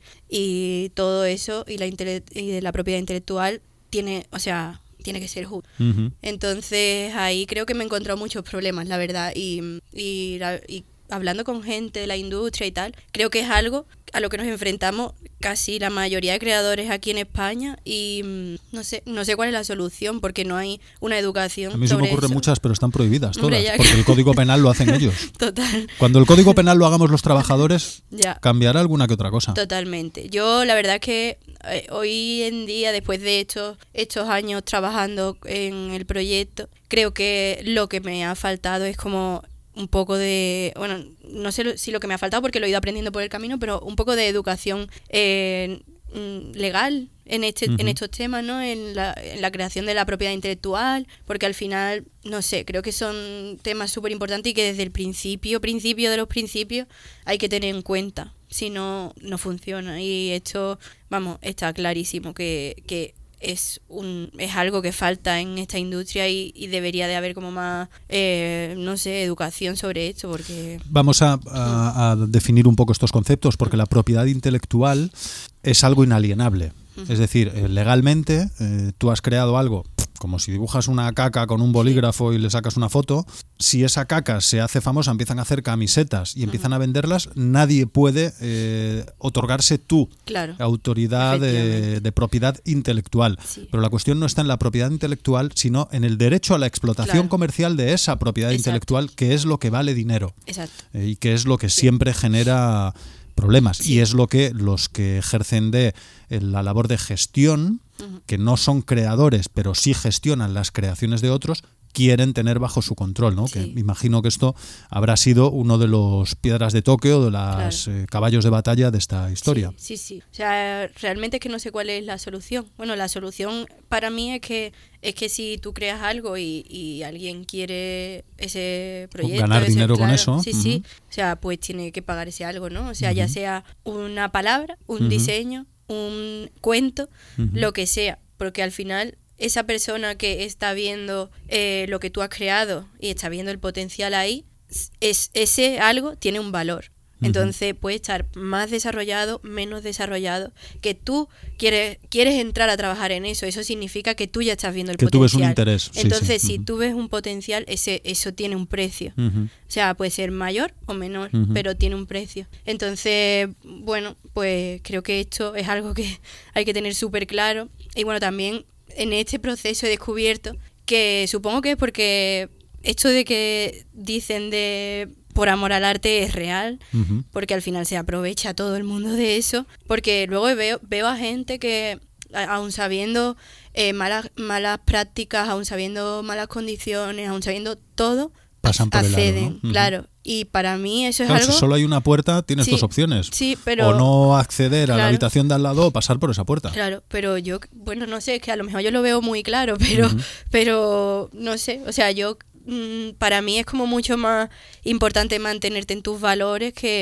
y todo eso y la intele- y de la propiedad intelectual tiene, o sea, tiene que ser justo. Ujú. Entonces, ahí creo que me he encontrado muchos problemas, la verdad, y, y, la- y hablando con gente de la industria y tal, creo que es algo a lo que nos enfrentamos casi la mayoría de creadores aquí en España y mm, no sé, no sé cuál es la solución porque no hay una educación A mí se me sobre ocurren eso. muchas, pero están prohibidas Hombre, todas, ya porque que- el Código Penal lo hacen ellos. Total, Cuando el Código Penal lo hagamos los trabajadores, ya. cambiará alguna que otra cosa. Totalmente. Yo la verdad es que eh, hoy en día, después de estos, estos años trabajando en el proyecto, creo que lo que me ha faltado es como un poco de, bueno, no sé lo- si lo que me ha faltado porque lo he ido aprendiendo por el camino, pero un poco de educación eh, mm, legal en este Ujú. en estos temas, ¿no? En la, en la creación de la propiedad intelectual, porque al final, no sé, creo que son temas súper importantes y que desde el principio, principio de los principios, hay que tener en cuenta. Si no, no funciona. Y esto, vamos, está clarísimo que, que es un es algo que falta en esta industria y, y debería de haber como más, eh, no sé, educación sobre esto, porque... Vamos a, a- a definir un poco estos conceptos, porque la propiedad intelectual es algo inalienable. Es decir, eh, legalmente eh, tú has creado algo, como si dibujas una caca con un bolígrafo y le sacas una foto. Si esa caca se hace famosa, empiezan a hacer camisetas y empiezan a venderlas, nadie puede eh, otorgarse tu Claro. autoridad de, Efectivamente. de propiedad intelectual. Sí. Pero la cuestión no está en la propiedad intelectual, sino en el derecho a la explotación Claro. comercial de esa propiedad Exacto. intelectual, que es lo que vale dinero Exacto. eh, y que es lo que siempre genera problemas. Sí. Y es lo que los que ejercen de eh, la labor de gestión, Ujú. que no son creadores, pero sí gestionan las creaciones de otros, quieren tener bajo su control, ¿no? Sí. Que imagino que esto habrá sido uno de los piedras de toque o de los Claro. eh, caballos de batalla de esta historia. Sí, sí, sí. O sea, realmente es que no sé cuál es la solución. Bueno, la solución para mí es que es que si tú creas algo y, y alguien quiere ese proyecto, Ganar ese- dinero con claro, eso, sí, sí. ujú. O sea, pues tiene que pagar ese algo, ¿no? O sea, ya Ujú. sea una palabra, un Ujú. diseño, un cuento, Ujú. lo que sea, porque al final esa persona que está viendo eh, lo que tú has creado y está viendo el potencial ahí, es ese algo tiene un valor. Entonces puede estar más desarrollado, menos desarrollado, que tú quieres quieres entrar a trabajar en eso, eso significa que tú ya estás viendo el Que tú potencial. ves un interés, sí, Entonces, sí. si Ujú. tú ves un potencial, ese eso tiene un precio. Ujú. O sea, puede ser mayor o menor, Ujú. pero tiene un precio. Entonces, bueno, pues creo que esto es algo que hay que tener súper claro. Y bueno, también en este proceso he descubierto que supongo que es porque esto de que dicen de por amor al arte es real, Ujú. porque al final se aprovecha todo el mundo de eso, porque luego veo, veo a gente que a- aun sabiendo eh, malas, malas prácticas, aun sabiendo malas condiciones, aun sabiendo todo, Pasan por el aro, acceden, ¿no? Ujú. claro. Y para mí eso es Claro, algo... si solo hay una puerta, tienes Sí, dos opciones. sí, pero- O no acceder a la Claro. habitación de al lado o pasar por esa puerta. Claro, pero yo, bueno, no sé, es que a lo mejor yo lo veo muy claro, pero, Ujú. pero no sé, o sea, yo, mm, para mí es como mucho más importante mantenerte en tus valores que,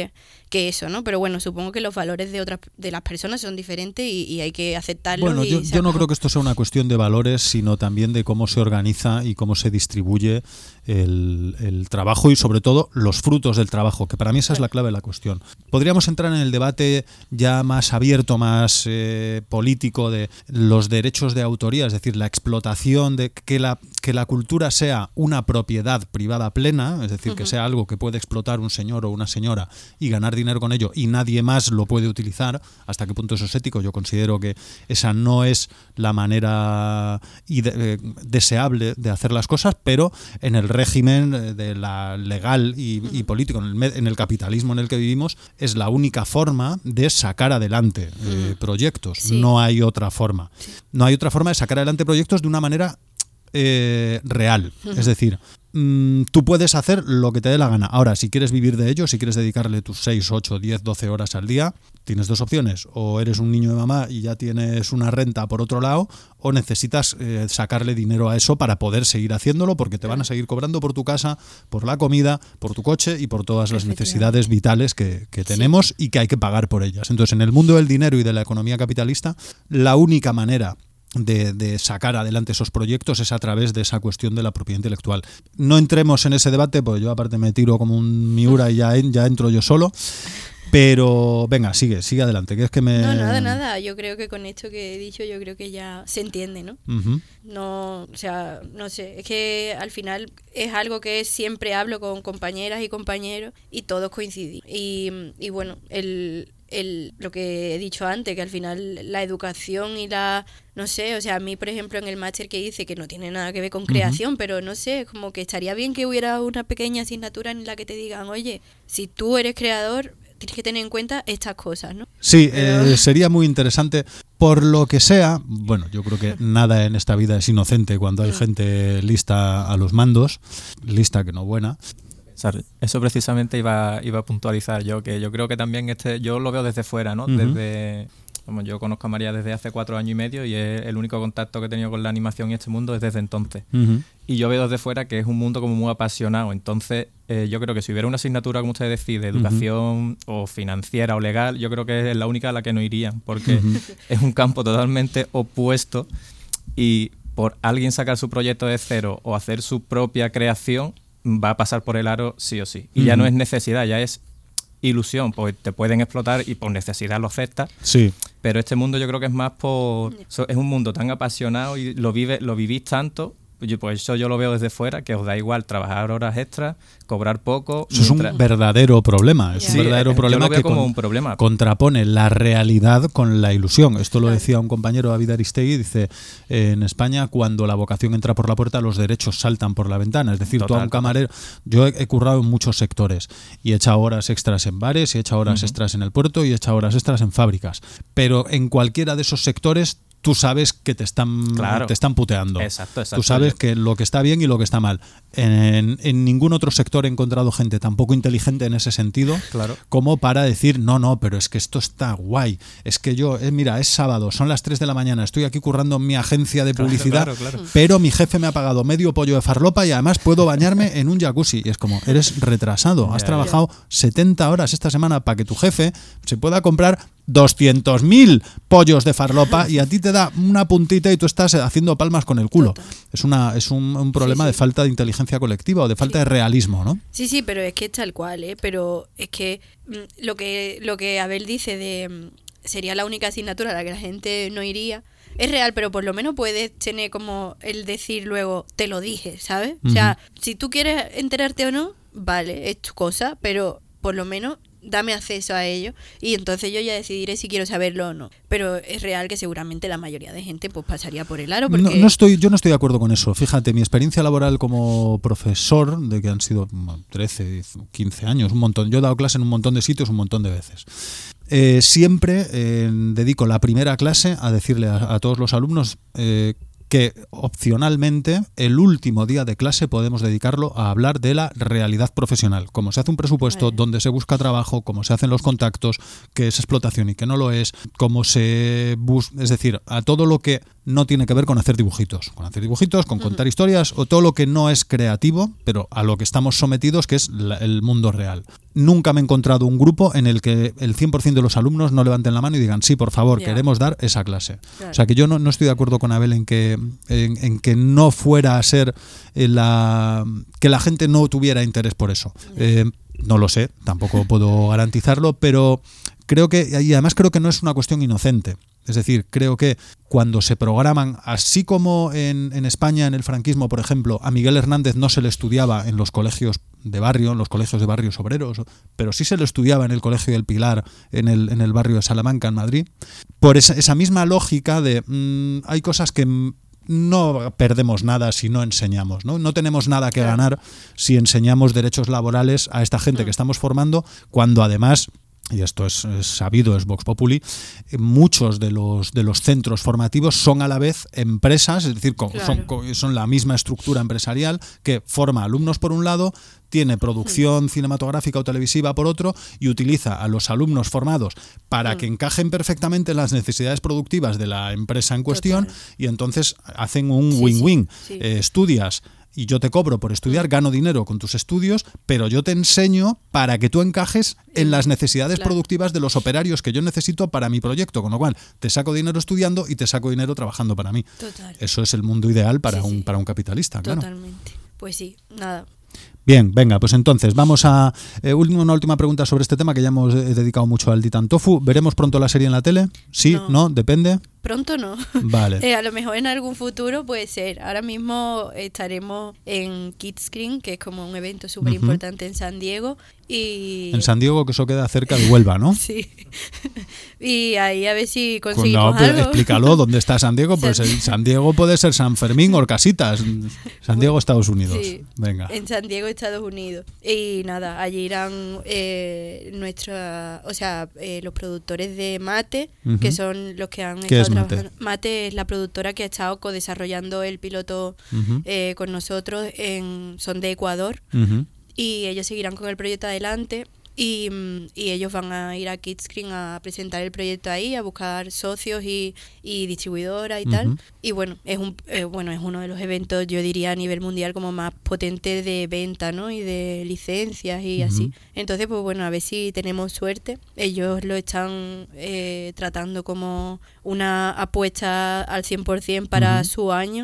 que eso, ¿no? Pero bueno, supongo que los valores de otras de las personas son diferentes y, y hay que aceptarlos. Bueno, y yo, yo no creo que esto sea una cuestión de valores, sino también de cómo se organiza y cómo se distribuye el, el trabajo y sobre todo los frutos del trabajo, que para mí esa es la clave de la cuestión. Podríamos entrar en el debate ya más abierto, más eh, político de los derechos de autoría, es decir, la explotación de que la, que la cultura sea una propiedad privada plena, es decir, uh-huh. que sea algo que puede explotar un señor o una señora y ganar dinero con ello y nadie más lo puede utilizar. ¿Hasta qué punto eso es ético? Yo considero que esa no es la manera ide- eh, deseable de hacer las cosas, pero en el régimen de la legal y, y político, en el, med- en el capitalismo en el que vivimos, es la única forma de sacar adelante eh, proyectos. Sí. No hay otra forma. Sí. No hay otra forma de sacar adelante proyectos de una manera eh, real. Uh-huh. Es decir, mmm, tú puedes hacer lo que te dé la gana. Ahora, si quieres vivir de ello, si quieres dedicarle tus seis, ocho, diez, doce horas al día, tienes dos opciones. O eres un niño de mamá y ya tienes una renta por otro lado, o necesitas eh, sacarle dinero a eso para poder seguir haciéndolo, porque te van a seguir cobrando por tu casa, por la comida, por tu coche y por todas las necesidades vitales que, que tenemos sí. y que hay que pagar por ellas. Entonces, en el mundo del dinero y de la economía capitalista, la única manera De, de sacar adelante esos proyectos es a través de esa cuestión de la propiedad intelectual. No entremos en ese debate, pues yo aparte me tiro como un Miura y ya, ya entro yo solo. Pero venga, sigue, sigue adelante, que es que me... No, nada, nada, yo creo que con esto que he dicho yo creo que ya se entiende, ¿no? Uh-huh. No, o sea, no sé, es que al final es algo que siempre hablo con compañeras y compañeros y todos coincidimos. Y, y bueno, el... El, lo que he dicho antes, que al final la educación y la, no sé, o sea, a mí por ejemplo en el máster que hice, que no tiene nada que ver con creación, uh-huh. pero no sé, como que estaría bien que hubiera una pequeña asignatura en la que te digan, oye, si tú eres creador, tienes que tener en cuenta estas cosas, ¿no? Sí, pero... eh, sería muy interesante. Por lo que sea, bueno, yo creo que nada en esta vida es inocente cuando hay gente lista a los mandos, lista que no buena. Eso precisamente iba, iba a puntualizar yo, que yo creo que también este yo lo veo desde fuera, ¿no? Uh-huh. Desde, como yo conozco a María desde hace cuatro años y medio y es el único contacto que he tenido con la animación y este mundo es desde entonces. Uh-huh. Y yo veo desde fuera que es un mundo como muy apasionado. Entonces, eh, yo creo que si hubiera una asignatura, como usted decide, de educación uh-huh. o financiera o legal, yo creo que es la única a la que no irían, porque uh-huh. es un campo totalmente opuesto y por alguien sacar su proyecto de cero o hacer su propia creación, va a pasar por el aro sí o sí. Y uh-huh. ya no es necesidad, ya es ilusión, pues te pueden explotar y por necesidad lo aceptas. Sí. Pero este mundo yo creo que es más por... Es un mundo tan apasionado y lo vive, lo vivís tanto, pues eso yo lo veo desde fuera, que os da igual trabajar horas extras, cobrar poco... Eso mientras... es un verdadero problema. Es sí, un verdadero problema que como con, un problema. contrapone la realidad con la ilusión. Esto lo decía un compañero, David Aristegui, dice, eh, en España cuando la vocación entra por la puerta, los derechos saltan por la ventana. Es decir, total, tú a un camarero... Yo he, he currado en muchos sectores y he echado horas extras en bares, y he echado horas uh-huh. extras en el puerto y he echado horas extras en fábricas. Pero en cualquiera de esos sectores... tú sabes que te están, claro. te están puteando. Exacto, exacto. Tú sabes que lo que está bien y lo que está mal. En, en ningún otro sector he encontrado gente tampoco inteligente en ese sentido claro. como para decir, no, no, pero es que esto está guay. Es que yo, eh, mira, es sábado, son las tres de la mañana, estoy aquí currando en mi agencia de publicidad, claro, claro, claro. pero mi jefe me ha pagado medio pollo de farlopa y además puedo bañarme en un jacuzzi. Y es como, eres retrasado. Has yeah, trabajado yeah. setenta horas esta semana para que tu jefe se pueda comprar doscientos mil pollos de farlopa y a ti te da una puntita y tú estás haciendo palmas con el culo. Total. Es una es un, un problema sí, sí. de falta de inteligencia colectiva o de falta sí. de realismo, ¿no? Sí, sí, pero es que es tal cual, ¿eh? Pero es que lo que lo que Abel dice de sería la única asignatura a la que la gente no iría, es real, pero por lo menos puedes tener como el decir luego, te lo dije, ¿sabes? Uh-huh. O sea, si tú quieres enterarte o no, vale, es tu cosa, pero por lo menos dame acceso a ello y entonces yo ya decidiré si quiero saberlo o no. Pero es real que seguramente la mayoría de gente pues pasaría por el aro porque... no, no estoy, yo no estoy de acuerdo con eso. Fíjate, mi experiencia laboral como profesor, de que han sido trece, quince años, un montón. Yo he dado clase en un montón de sitios un montón de veces. Eh, siempre eh, dedico la primera clase a decirle a, a todos los alumnos eh, que opcionalmente el último día de clase podemos dedicarlo a hablar de la realidad profesional, cómo se hace un presupuesto, vale. dónde se busca trabajo, cómo se hacen los contactos, qué es explotación y qué no lo es, cómo se busca, es decir, a todo lo que no tiene que ver con hacer dibujitos, con hacer dibujitos, con uh-huh. contar historias o todo lo que no es creativo, pero a lo que estamos sometidos, que es la, el mundo real. nunca me he encontrado un grupo en el que el cien por ciento de los alumnos no levanten la mano y digan, sí, por favor, Ya. queremos dar esa clase. Claro. O sea que yo no, no estoy de acuerdo con Abel en que, en, en que no fuera a ser eh, la que la gente no tuviera interés por eso. Eh, no lo sé, tampoco puedo garantizarlo, pero creo que, y además creo que no es una cuestión inocente. Es decir, creo que cuando se programan, así como en, en España, en el franquismo, por ejemplo, a Miguel Hernández no se le estudiaba en los colegios de barrio, en los colegios de barrios obreros, pero sí se le estudiaba en el Colegio del Pilar, en el, en el barrio de Salamanca, en Madrid, por esa, esa misma lógica de mmm, hay cosas que no perdemos nada si no enseñamos, ¿no? No tenemos nada que ganar si enseñamos derechos laborales a esta gente que estamos formando, cuando además, y esto es, es sabido, es Vox Populi, muchos de los de los centros formativos son a la vez empresas, es decir, Claro. son, son la misma estructura empresarial que forma alumnos por un lado, tiene producción cinematográfica o televisiva por otro y utiliza a los alumnos formados para que encajen perfectamente en las necesidades productivas de la empresa en cuestión. Total. Y entonces hacen un Sí, win-win. sí, sí. Eh, estudias y yo te cobro por estudiar, gano dinero con tus estudios, pero yo te enseño para que tú encajes en las necesidades Claro. productivas de los operarios que yo necesito para mi proyecto, con lo cual te saco dinero estudiando y te saco dinero trabajando para mí. Total. Eso es el mundo ideal para Sí, un sí. para un capitalista, claro. Totalmente. Pues sí, nada. Bien, venga, pues entonces vamos a eh, una última pregunta sobre este tema que ya hemos eh, dedicado mucho al Ditan Tofu. ¿Veremos pronto la serie en la tele? Sí, no, No. depende. Pronto no. Vale. Eh, a lo mejor en algún futuro puede ser. Ahora mismo estaremos en Kidscreen, que es como un evento súper importante en San Diego. Y En San Diego, que eso queda cerca de Huelva, ¿no? sí. Y ahí a ver si Pues conseguimos no, pero algo. explícalo, ¿dónde está San Diego? Pues San- el San Diego puede ser San Fermín o Casitas. San Diego, Estados Unidos. Sí, Venga. en San Diego, Estados Unidos. Y nada, allí irán eh, nuestra, o sea, eh, los productores de Mate, Ujú. que son los que han ¿Qué estado es Mate? trabajando. Mate es la productora que ha estado co-desarrollando el piloto Ujú. eh, con nosotros, en, son de Ecuador, Ujú. y ellos seguirán con el proyecto adelante. Y, mm, y ellos van a ir a Kidscreen a presentar el proyecto ahí, a buscar socios y, y distribuidoras y tal. Ujú. Y bueno, es un eh, bueno es uno de los eventos, yo diría, a nivel mundial como más potente de venta, ¿no? Y de licencias y Ujú. así. Entonces, pues bueno, a ver si tenemos suerte. Ellos lo están eh, tratando como una apuesta al cien por ciento para Ujú. su año.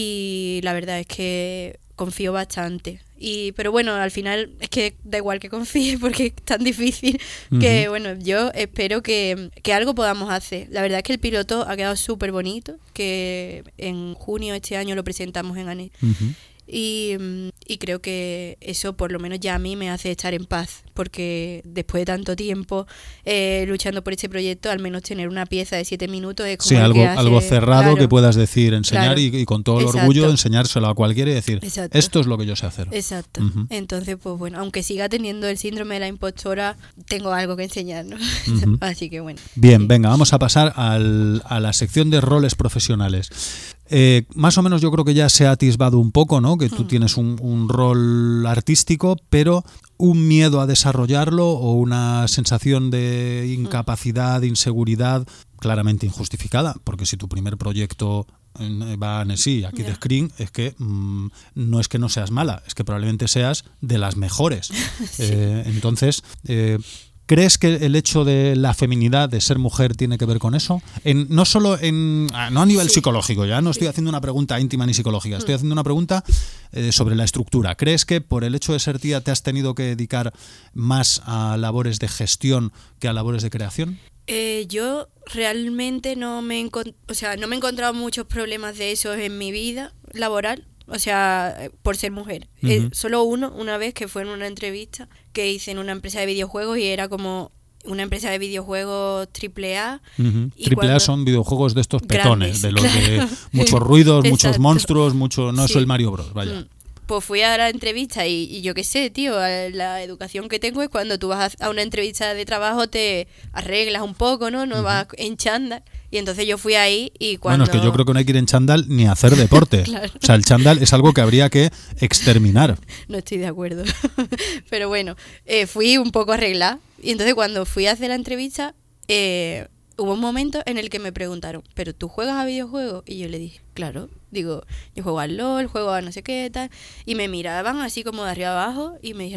Y la verdad es que confío bastante. Y, pero bueno, al final es que da igual que confíe porque es tan difícil que, Ujú. bueno, yo espero que, que algo podamos hacer. La verdad es que el piloto ha quedado súper bonito, que en junio de este año lo presentamos en ANE. Ujú. Y, mm, y creo que eso por lo menos ya a mí me hace estar en paz, porque después de tanto tiempo eh, luchando por este proyecto, al menos tener una pieza de siete minutos es como Sí, lo algo, que hace- algo cerrado claro. que puedas decir, enseñar Claro. y, y con todo el Exacto. orgullo enseñárselo a cualquiera y decir, Exacto. esto es lo que yo sé hacer. Exacto. Ujú. Entonces, pues bueno, aunque siga teniendo el síndrome de la impostora, tengo algo que enseñar, ¿no? Ujú. Así que bueno. Bien, sí. venga, vamos a pasar al- a la sección de roles profesionales. Eh, más o menos yo creo que ya se ha atisbado un poco, ¿no? Que tú Mm. tienes un, un rol artístico, pero un miedo a desarrollarlo o una sensación de incapacidad, de inseguridad claramente injustificada, porque si tu primer proyecto eh, va a Nesí, aquí de Ya. Screen, es que mm, no es que no seas mala, es que probablemente seas de las mejores. Eh, entonces, eh, ¿crees que el hecho de la feminidad, de ser mujer, tiene que ver con eso? En, no solo en, ah, no a nivel Sí. psicológico, ya no estoy haciendo una pregunta íntima ni psicológica, estoy haciendo una pregunta eh, sobre la estructura. ¿Crees que por el hecho de ser tía te has tenido que dedicar más a labores de gestión que a labores de creación? Eh, yo realmente no me, encon- o sea, no me he encontrado muchos problemas de esos en mi vida laboral. O sea, eh, por ser mujer. Eh, Ujú. solo uno, una vez, que fue en una entrevista que hice en una empresa de videojuegos y era como una empresa de videojuegos triple A. Ujú. Y Triple A cuando- son videojuegos de estos petones, Grandes, de los de claro. muchos ruidos, muchos Exacto. monstruos, mucho, no es Sí. el Mario Bros, vaya. Mm. Pues fui a la entrevista y, y yo qué sé, tío, la educación que tengo es cuando tú vas a una entrevista de trabajo te arreglas un poco, ¿no? No vas en chándal. Y entonces yo fui ahí y cuando... Bueno, es que yo creo que no hay que ir en chándal ni a hacer deporte. Claro. O sea, el chándal es algo que habría que exterminar. No estoy de acuerdo. Pero bueno, eh, fui un poco arreglada. Y entonces cuando fui a hacer la entrevista, eh, hubo un momento en el que me preguntaron, ¿pero tú juegas a videojuegos? Y yo le dije, claro. Digo, yo juego al LOL, juego a no sé qué, tal. Y me miraban así como de arriba abajo y me dijeron como,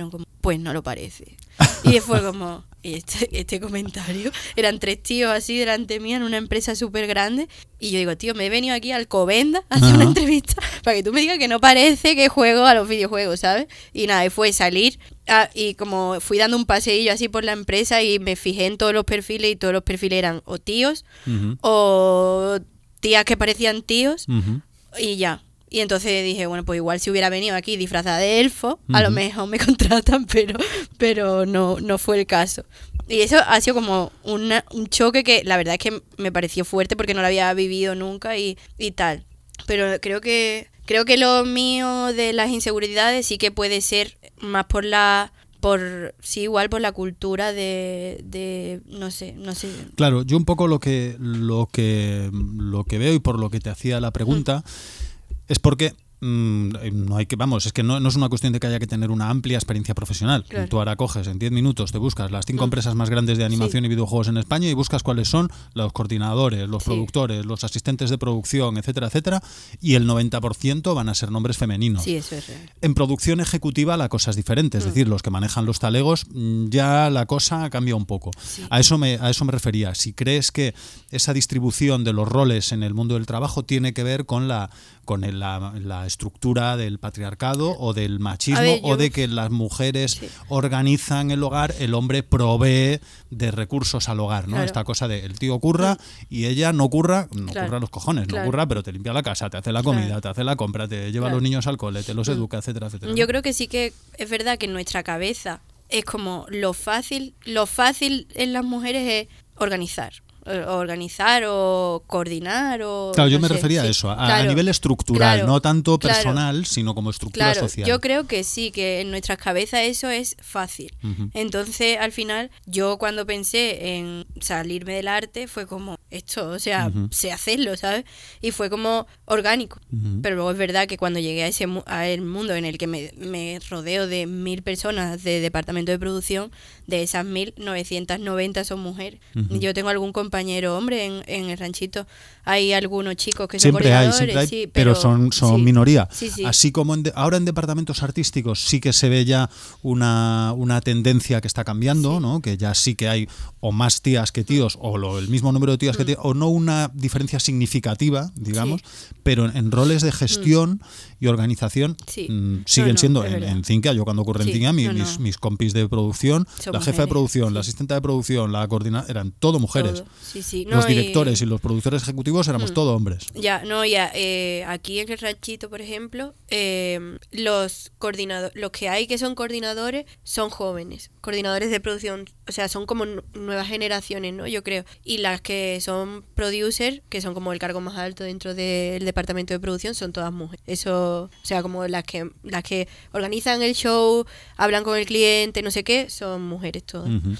pues no lo parece. Y fue como, este, este comentario, eran tres tíos así delante mía en una empresa súper grande, y yo digo, tío, me he venido aquí a Alcobendas a hacer Ajá. una entrevista para que tú me digas que no parece que juego a los videojuegos, ¿sabes? Y nada, y fue salir, ah, y como fui dando un paseillo así por la empresa y me fijé en todos los perfiles, y todos los perfiles eran o tíos, Ujú. o tías que parecían tíos, Ujú. y ya. Y entonces dije, bueno, pues igual si hubiera venido aquí disfrazada de elfo, a lo Ujú. mejor me contratan, pero, pero no, no fue el caso. Y eso ha sido como una, un choque que la verdad es que me pareció fuerte porque no lo había vivido nunca y, y tal. Pero creo que creo que lo mío de las inseguridades sí que puede ser más por la... por sí, igual por la cultura de, de no sé, no sé. Claro, yo un poco lo que lo que lo que veo y por lo que te hacía la pregunta es porque mm, no hay que, vamos, es que no, no es una cuestión de que haya que tener una amplia experiencia profesional. Claro. Tú ahora coges en diez minutos, te buscas las cinco Mm. empresas más grandes de animación Sí. y videojuegos en España y buscas cuáles son los coordinadores, los Sí. productores, los asistentes de producción, etcétera, etcétera, y el noventa por ciento van a ser nombres femeninos. Sí, eso es real. En producción ejecutiva la cosa es diferente, es Mm. decir, los que manejan los talegos, mm, ya la cosa cambia un poco. Sí. A eso me a eso me refería. Si crees que esa distribución de los roles en el mundo del trabajo tiene que ver con la con el- la, la estructura del patriarcado o del machismo, A ver, o yo- de que las mujeres Sí. organizan el hogar, el hombre provee de recursos al hogar, ¿no? Claro. Esta cosa de el tío curra y ella no curra, no Claro. curra los cojones, Claro. no curra, pero te limpia la casa, te hace la comida, Claro. te hace la compra, te lleva a Claro. los niños al cole, te los Mm. educa, etcétera, etcétera. Yo creo que sí que es verdad que en nuestra cabeza es como lo fácil, lo fácil en las mujeres es organizar. o- Organizar o coordinar o... Claro, yo no me sé, refería sí. a eso, a, a Claro, nivel estructural, claro, no tanto claro. personal, sino como estructura Claro, social. yo creo que sí, que en nuestras cabezas eso es fácil. Ujú. Entonces, al final, yo cuando pensé en salirme del arte, fue como esto, o sea, Ujú. sé hacerlo, ¿sabes? Y fue como orgánico. Ujú. Pero luego es verdad que cuando llegué a ese mu- a el mundo en el que me, me rodeo de mil personas de departamento de producción, de esas mil, novecientas noventa son mujeres. Ujú. Yo tengo algún compañero hombre en, en el ranchito, hay algunos chicos que Siempre son hay, coordinadores, siempre hay, sí, pero, son, son sí. minoría. Sí, sí. Así como en de- ahora en departamentos artísticos sí que se ve ya una, una tendencia que está cambiando, Sí. ¿no? Que ya sí que hay o más tías que tíos, o lo- el mismo número de tías que tíos, o no una diferencia significativa, digamos, pero en, en roles de gestión y organización Sí. mm, No, siguen no, siendo es en, verdad. en Cinca. Yo cuando ocurre en Sí, Cinca, mi- no, mis, no. mis compis de producción, Son la jefa de mujeres, producción, la sí. asistente de producción, la coordinadora, eran todo mujeres. Todo. Sí, sí. Los No, y- directores y los productores ejecutivos éramos Mm. todos hombres. Ya, no, ya, eh, aquí en el ranchito, por ejemplo, eh, los coordinadores, los que hay que son coordinadores son jóvenes, coordinadores de producción, o sea, son como nu- nuevas generaciones, ¿no? Yo creo. Y las que son producers, que son como el cargo más alto dentro del departamento de producción, son todas mujeres. Eso, o sea, como las que las que organizan el show, hablan con el cliente, no sé qué, son mujeres todas. Ujú.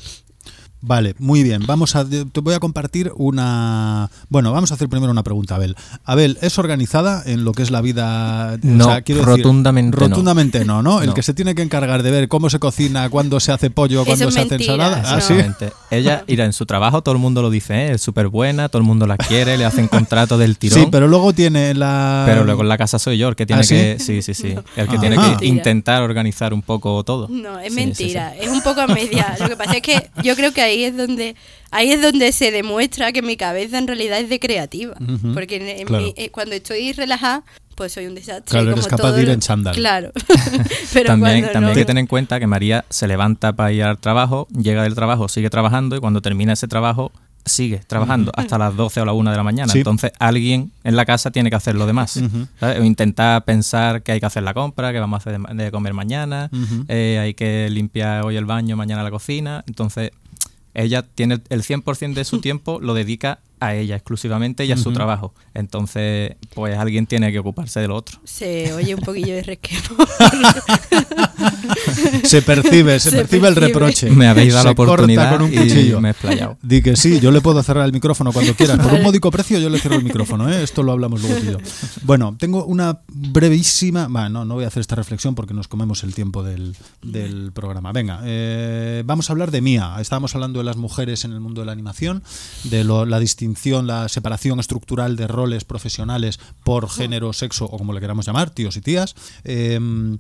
Vale, muy bien. Vamos a, te voy a compartir una. Bueno, vamos a hacer primero una pregunta, Abel. Abel, ¿es organizada en lo que es la vida? No, o sea, quiero decir, rotundamente no. Rotundamente no, ¿no? El No. que se tiene que encargar de ver cómo se cocina, cuándo se hace pollo, cuándo es se hace mentira, ensalada. eso ¿Ah, sí? Exactamente. Ella, mira, en su trabajo todo el mundo lo dice, ¿eh? Es súper buena, todo el mundo la quiere, le hacen contrato del tirón. Sí, pero luego tiene la. Pero luego en la casa soy yo el que tiene ¿Ah, sí? que. Sí, sí, sí. El que Ah. tiene Ajá. que intentar organizar un poco todo. No, es Sí, mentira, sí, sí. es un poco a media. Lo que pasa es que yo creo que ahí es donde ahí es donde se demuestra que mi cabeza en realidad es de creativa. Ujú, Porque en, en claro. mi- eh, cuando estoy relajada, pues soy un desastre. Claro, como eres capaz todo de ir lo- en chándal. Claro. Pero También, cuando también no- hay que tener en cuenta que María se levanta para ir al trabajo, llega del trabajo, sigue trabajando y cuando termina ese trabajo sigue trabajando hasta las doce o la una de la mañana. Sí. Entonces alguien en la casa tiene que hacer lo demás. Ujú. ¿Sabes? O intentar pensar que hay que hacer la compra, que vamos a hacer de, de comer mañana, Ujú. eh, hay que limpiar hoy el baño, mañana la cocina. Entonces ella tiene el cien por ciento de su tiempo lo dedica a ella exclusivamente y a su Ujú. trabajo. Entonces, pues alguien tiene que ocuparse de lo otro. se oye un poquillo de resquemo. Se percibe, se, Se percibe el percibe. reproche. Me habéis dado Se la oportunidad corta con un y cuchillo. me he explayado. Di que sí, yo le puedo cerrar el micrófono cuando quieras. Por un Vale. módico precio yo le cierro el micrófono, ¿eh? Esto lo hablamos luego tú y yo. Bueno, tengo una brevísima... Bueno, no, no voy a hacer esta reflexión porque nos comemos el tiempo del, del programa. Venga, eh, vamos a hablar de Mía. Estábamos hablando de las mujeres en el mundo de la animación, de lo- la distinción, la separación estructural de roles profesionales por género, sexo o como le queramos llamar, tíos y tías. Eh,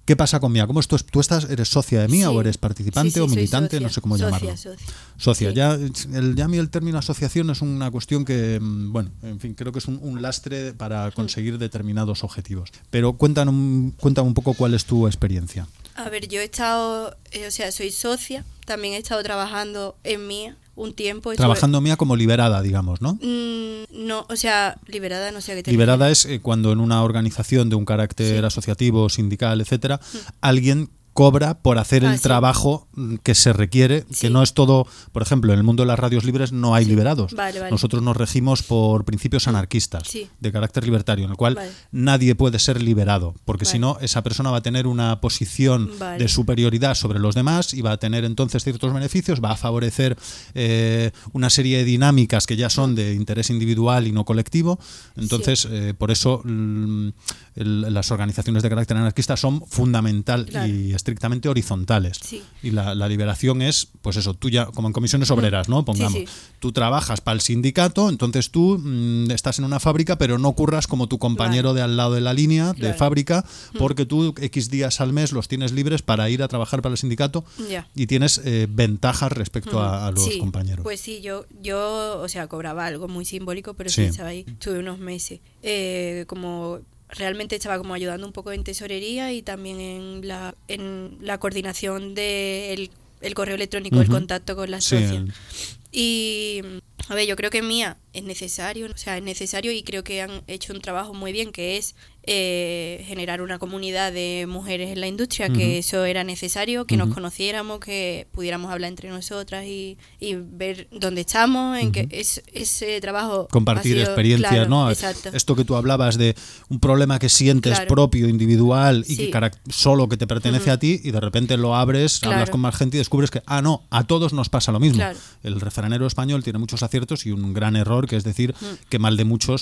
¿Qué pasa con Mía? ¿Cómo esto es? ¿Tú estás, eres socia de Mía Sí. o eres participante Sí, sí, o soy militante? socia. No sé cómo Socia, llamarlo. socia. Socia. Sí. Ya, el, ya a mí el término asociación es una cuestión que, bueno, en fin, creo que es un, un lastre para conseguir determinados objetivos. Pero cuéntanos un, cuéntame un poco cuál es tu experiencia. A ver, yo he estado, eh, o sea, soy socia, también he estado trabajando en Mía un tiempo. Trabajando Mía como liberada, digamos, ¿no? Mm, no, o sea, liberada no sé a qué te Liberada refieres. es eh, cuando en una organización de un carácter Sí. asociativo, sindical, etcétera, alguien cobra por hacer Ah, el sí. trabajo que se requiere, Sí. que no es todo, por ejemplo, en el mundo de las radios libres no hay Sí. liberados. Vale, vale. Nosotros nos regimos por principios anarquistas, Sí. de carácter libertario, en el cual Vale. nadie puede ser liberado, porque Vale. si no, esa persona va a tener una posición Vale. de superioridad sobre los demás y va a tener entonces ciertos beneficios, va a favorecer eh, una serie de dinámicas que ya son de interés individual y no colectivo. Entonces, Sí. eh, por eso mm, el- las organizaciones de carácter anarquista son fundamental Claro. y estrictamente horizontales. Sí. Y la, la liberación es, pues eso, tú ya, como en comisiones obreras, ¿no? Pongamos. Sí, sí. Tú trabajas para el sindicato, entonces tú mm, estás en una fábrica, pero no curras como tu compañero Vale. de al lado de la línea de Claro. fábrica, porque tú X días al mes los tienes libres para ir a trabajar para el sindicato Ya. y tienes eh, ventajas respecto a, a los Sí, compañeros. Pues sí, yo, yo, o sea, cobraba algo muy simbólico, pero Sí. sí, estaba ahí. Estuve unos meses. Eh, como realmente estaba como ayudando un poco en tesorería y también en la, en la coordinación del el correo electrónico, el Ujú. contacto con las Sí, socias. el- Y, a ver, yo creo que Mía es necesario, o sea, es necesario y creo que han hecho un trabajo muy bien, que es eh, generar una comunidad de mujeres en la industria, Ujú. que eso era necesario, que nos Ujú. conociéramos, que pudiéramos hablar entre nosotras y, y ver dónde estamos, en que Ujú. es, ese trabajo compartir ha sido- experiencias, claro, ¿no? Exacto. Esto que tú hablabas de un problema que sientes Claro. propio, individual y Sí. que carac- solo que te pertenece Ujú. a ti y de repente lo abres, Claro. hablas con más gente y descubres que, ah, no, a todos nos pasa lo mismo. Claro. El refranero español tiene muchos aciertos y un gran error, que es decir que mal de muchos,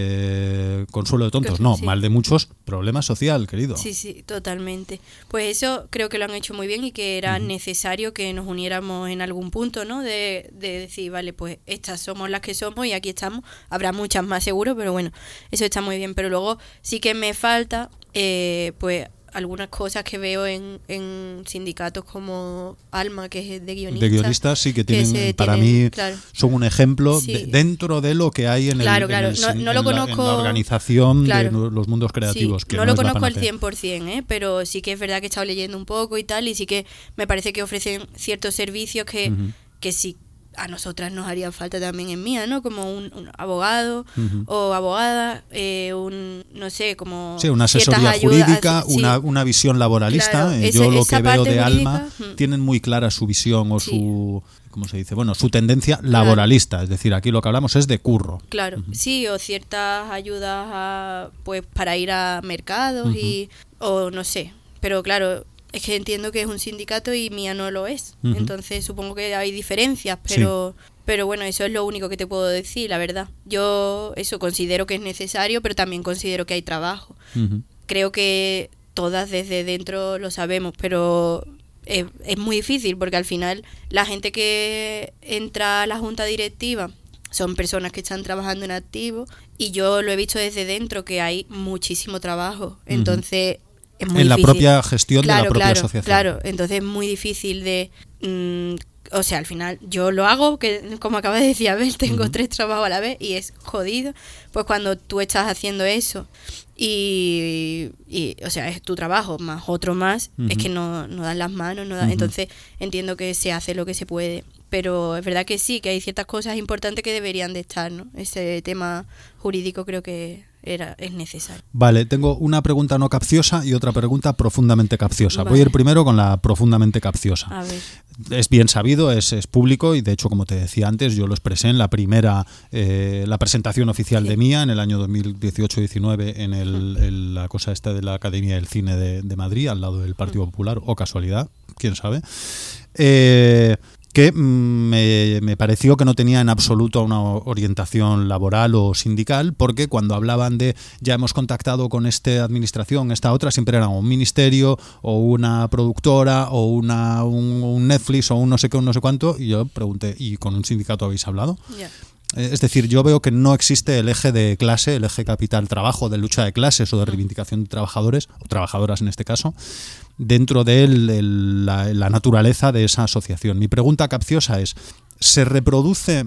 eh, consuelo de tontos. Que- No, sí. mal de muchos, problema social, querido. Sí, sí, totalmente. Pues eso creo que lo han hecho muy bien y que era necesario que nos uniéramos en algún punto, ¿no? De, de decir, vale, pues estas somos las que somos y aquí estamos. Habrá muchas más seguro, pero bueno, eso está muy bien. Pero luego sí que me falta, eh, pues algunas cosas que veo en, en sindicatos como Alma, que es de guionistas. De guionistas sí que tienen, se para tienen- mí, claro. son un ejemplo Sí. de- dentro de lo que hay en, Claro, el, en claro. el No- sin- no lo en la- en conozco- la organización Claro. de los mundos creativos. Sí, que no, no lo es la conozco al panacea. cien por ciento, ¿eh? Pero sí que es verdad que he estado leyendo un poco y tal, y sí que me parece que ofrecen ciertos servicios que, Ujú. que sí a nosotras nos harían falta también en Mía, ¿no? Como un, un abogado Ujú. o abogada, eh, un, no sé, como Sí, una ciertas asesoría ayudas, jurídica, sí. una, una visión laboralista. Claro, Eh, ese- Yo lo esa que veo parte de jurídica, Alma mm. tienen muy clara su visión o Sí. su, ¿cómo se dice? Bueno, su tendencia laboralista. Es decir, aquí lo que hablamos es de curro. Claro, sí, o ciertas ayudas a, pues para ir a mercados y o no sé, pero claro, es que entiendo que es un sindicato y Mía no lo es. Ujú. Entonces supongo que hay diferencias, pero pero bueno, eso es lo único que te puedo decir, la verdad. Yo eso considero que es necesario, pero también considero que hay trabajo. Ujú. Creo que todas desde dentro lo sabemos, pero es, es muy difícil porque al final la gente que entra a la junta directiva son personas que están trabajando en activo y yo lo he visto desde dentro que hay muchísimo trabajo. Entonces es muy En la difícil. propia gestión de la propia claro, asociación. Claro, entonces es muy difícil de... mm, o sea, al final yo lo hago, que como acaba de decir Abel, tengo Ujú. tres trabajos a la vez y es jodido. Pues cuando tú estás haciendo eso y, y o sea, es tu trabajo más otro más, Ujú. es que no, no dan las manos, no dan- Ujú. entonces entiendo que se hace lo que se puede. Pero es verdad que sí, que hay ciertas cosas importantes que deberían de estar, ¿no? Ese tema jurídico creo que era es necesario. Vale, tengo una pregunta no capciosa y otra pregunta profundamente capciosa. Voy a ir Vale. primero con la profundamente capciosa. A ver. Es bien sabido, es, es público y de hecho, como te decía antes, yo lo expresé en la primera, eh, la presentación oficial Sí. de Mía en el año dos mil dieciocho diecinueve en el, el- la cosa esta de la Academia del Cine de, de Madrid, al lado del Partido Popular, o casualidad, quién sabe. Eh, que mm, me, me pareció que no tenía en absoluto una orientación laboral o sindical, porque cuando hablaban de ya hemos contactado con esta administración, esta otra, siempre era un ministerio o una productora o una un, un Netflix o un no sé qué, un no sé cuánto, y yo pregunté, ¿y con un sindicato habéis hablado? Ya. Es decir, yo veo que no existe el eje de clase, el eje capital-trabajo, de lucha de clases o de reivindicación de trabajadores, o trabajadoras en este caso, dentro de el, el, la, la naturaleza de esa asociación. Mi pregunta capciosa es, ¿se reproduce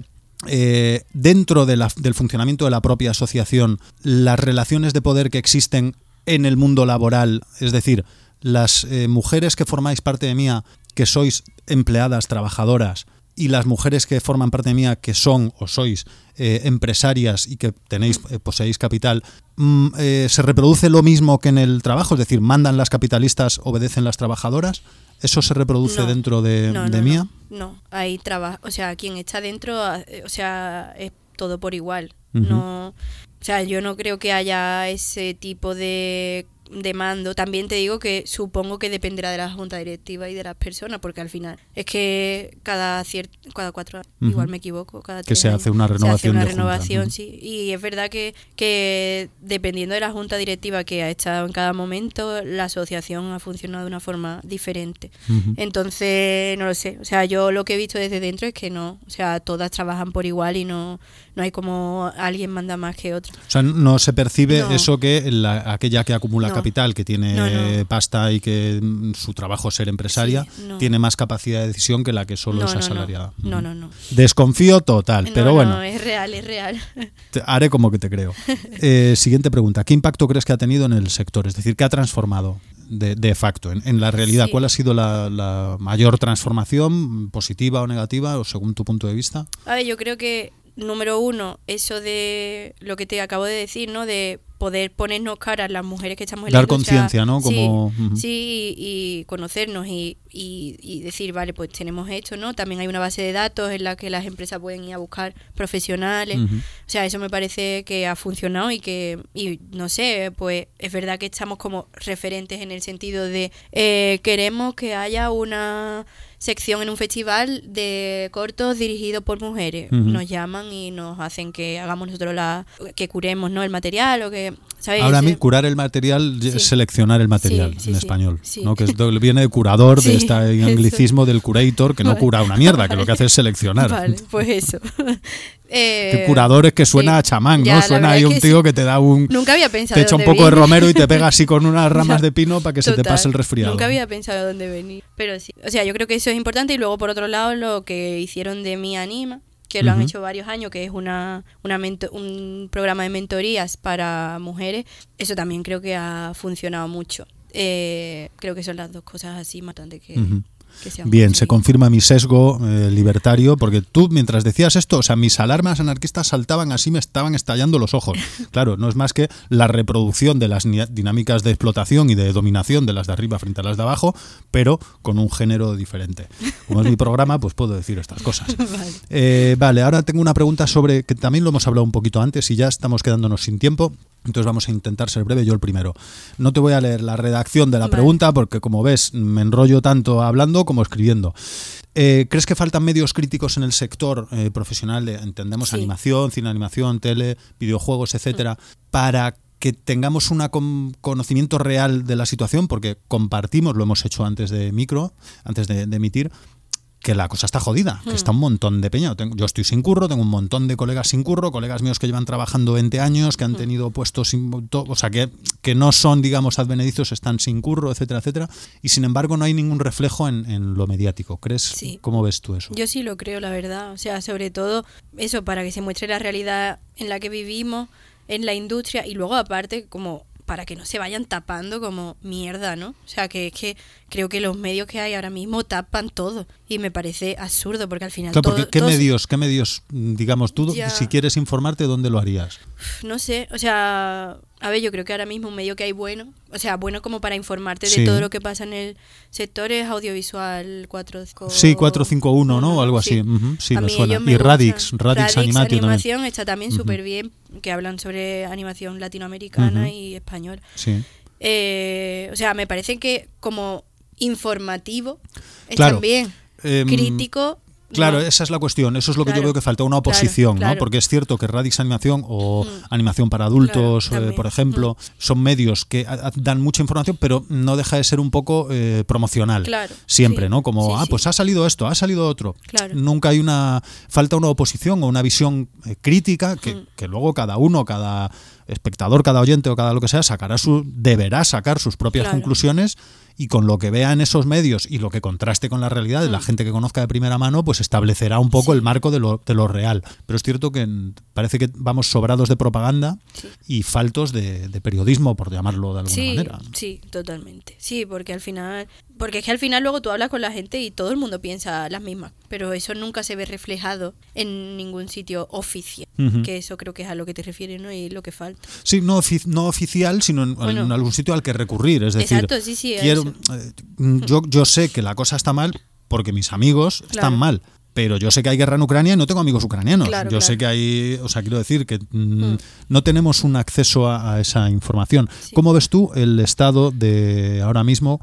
eh, dentro de la, del funcionamiento de la propia asociación las relaciones de poder que existen en el mundo laboral? Es decir, las eh, mujeres que formáis parte de Mía, que sois empleadas, trabajadoras, y las mujeres que forman parte de Mía, que son o sois eh, empresarias y que tenéis eh, poseéis capital, mm, eh, ¿se reproduce lo mismo que en el trabajo? Es decir, ¿mandan las capitalistas, obedecen las trabajadoras? ¿Eso se reproduce No, dentro de, no, de no, Mía? No, no, hay trabajo, o sea, quien está dentro, o sea, es todo por igual. Uh-huh. No, o sea, yo no creo que haya ese tipo de de mando. También te digo que supongo que dependerá de la junta directiva y de las personas, porque al final es que cada cierto, cada cuatro años, uh-huh. igual me equivoco, cada que tres se años, hace una renovación se hace una de renovación, junta. sí. Y es verdad que, que dependiendo de la junta directiva que ha estado en cada momento, la asociación ha funcionado de una forma diferente. Uh-huh. Entonces, no lo sé. O sea, yo lo que he visto desde dentro es que no. O sea, todas trabajan por igual y no, no hay como alguien manda más que otro. O sea, no se percibe No. eso que la, aquella que acumula No. capital, que tiene No, no. pasta y que mm, su trabajo es ser empresaria, Sí, no. tiene más capacidad de decisión que la que solo No, es no, no. asalariada. No, Ujú. no, no. Desconfío total, No, pero no, bueno, es real, es real. te- haré como que te creo. Eh, siguiente pregunta. ¿Qué impacto crees que ha tenido en el sector? Es decir, ¿qué ha transformado de, de facto en, en la realidad? Sí. ¿Cuál ha sido la, la mayor transformación, positiva o negativa, o según tu punto de vista? A ver, yo creo que, número uno, eso de lo que te acabo de decir, ¿no? De poder ponernos caras las mujeres que estamos en Dar la industria. conciencia, ¿no? Como, sí, ujú. sí, y, y conocernos y, y, y decir, vale, pues tenemos esto, ¿no? También hay una base de datos en la que las empresas pueden ir a buscar profesionales. Ujú. O sea, eso me parece que ha funcionado y que, y no sé, pues es verdad que estamos como referentes en el sentido de eh, queremos que haya una sección en un festival de cortos dirigido por mujeres. Ujú. Nos llaman y nos hacen que hagamos nosotros la, que curemos, ¿no? El material o que, ¿sabes? Ahora Ese- mismo, curar el material Sí. es seleccionar el material Sí, sí, en sí. español, Sí. ¿no? Que es do- viene de curador, de Sí, este eso. anglicismo del curator, que no Vale. cura una mierda, que lo que hace es seleccionar. Vale, pues eso. Eh, Que curador es que suena sí. a chamán, Ya, ¿no? la Suena verdad ahí es un que tío sí. que te da un... Nunca había pensado Te echa un dónde poco de viene. romero y te pega así con unas ramas Ya. de pino para que se te Total. pase el resfriado. Nunca había pensado dónde venir. Pero sí. O sea, yo creo que eso es importante. Y luego, por otro lado, lo que hicieron de Mi Anima, que lo han Ujú. hecho varios años, que es una, una mento- un programa de mentorías para mujeres, eso también creo que ha funcionado mucho. Eh, creo que son las dos cosas así más importantes que, Ujú. que se han Bien, se conseguido. confirma mi sesgo eh, libertario, porque tú mientras decías esto, o sea, mis alarmas anarquistas saltaban así, me estaban estallando los ojos. Claro, no es más que la reproducción de las ni- dinámicas de explotación y de dominación de las de arriba frente a las de abajo, pero con un género diferente. Como es mi programa, pues puedo decir estas cosas. Vale. Eh, vale, ahora tengo una pregunta sobre, que también lo hemos hablado un poquito antes y ya estamos quedándonos sin tiempo. Entonces vamos a intentar ser breve, yo el primero. No te voy a leer la redacción de la Vale. pregunta porque, como ves, me enrollo tanto hablando como escribiendo. Eh, ¿Crees que faltan medios críticos en el sector eh, profesional de, entendemos, Sí. animación, cine animación, tele, videojuegos, etcétera, para que tengamos un conocimiento real de la situación? Porque compartimos, lo hemos hecho antes de micro, antes de, de emitir, que la cosa está jodida, que Hmm. está un montón de peña. Tengo- Yo estoy sin curro, tengo un montón de colegas sin curro, colegas míos que llevan trabajando veinte años, que han tenido puestos, sin, to- o sea, que, que no son, digamos, advenedizos, están sin curro, etcétera, etcétera. Y sin embargo no hay ningún reflejo en, en lo mediático. ¿Crees? Sí. ¿Cómo ves tú eso? Yo sí lo creo, la verdad. O sea, sobre todo eso, para que se muestre la realidad en la que vivimos, en la industria, y luego aparte como para que no se vayan tapando como mierda, ¿no? O sea, que es que creo que los medios que hay ahora mismo tapan todo y me parece absurdo porque al final Claro, todo, porque ¿qué todos- medios, qué medios, digamos, tú, Ya. si quieres informarte, ¿dónde lo harías? no sé, o sea, a ver, yo creo que ahora mismo un medio que hay bueno, o sea, bueno como para informarte de Sí. todo lo que pasa en el sector es Audiovisual cuatro cinco Sí, cuatro cinco uno, ¿no? O algo así. Sí. Ujú, sí, A me mí suena. ellos me Y Radix, gustan. Radix Animation también. Animación está también Ujú. súper bien, que hablan sobre animación latinoamericana Ujú. y española. Sí. Eh, o sea, me parece que como informativo Claro. están bien. Em, Crítico, Claro, no. esa es la cuestión. Eso es lo que Claro, yo veo que falta, una oposición, claro, claro. ¿no? Porque es cierto que Radix Animación o Mm. Animación para Adultos, Claro, eh, también. por ejemplo, son medios que a- a- dan mucha información, pero no deja de ser un poco eh, promocional. Claro, Siempre, sí, ¿no? Como, sí, ah, sí. pues ha salido esto, ha salido otro. Claro. Nunca hay una... Falta una oposición o una visión eh, crítica que, Mm. que luego cada uno, cada espectador, cada oyente o cada lo que sea, sacará su, deberá sacar sus propias Claro. conclusiones, y con lo que vea en esos medios y lo que contraste con la realidad de la Mm. gente que conozca de primera mano, pues establecerá un poco Sí. el marco de lo, de lo real. Pero es cierto que mm, parece que vamos sobrados de propaganda Sí. y faltos de, de periodismo, por llamarlo de alguna Sí, manera. sí, totalmente. Sí, porque al final, porque es que al final luego tú hablas con la gente y todo el mundo piensa las mismas, pero eso nunca se ve reflejado en ningún sitio oficial, Ujú. que eso creo que es a lo que te refieres, ¿no? Y lo que falta. Sí, no, ofi- no oficial, sino en, Bueno. en algún sitio al que recurrir. Es decir, Exacto, sí, sí, a quiero, eso. eh, yo, yo sé que la cosa está mal porque mis amigos están Claro. mal. Pero yo sé que hay guerra en Ucrania y no tengo amigos ucranianos. Claro, yo claro. sé que hay, o sea, quiero decir que mm, Mm. no tenemos un acceso a, a esa información. Sí. ¿Cómo ves tú el estado de ahora mismo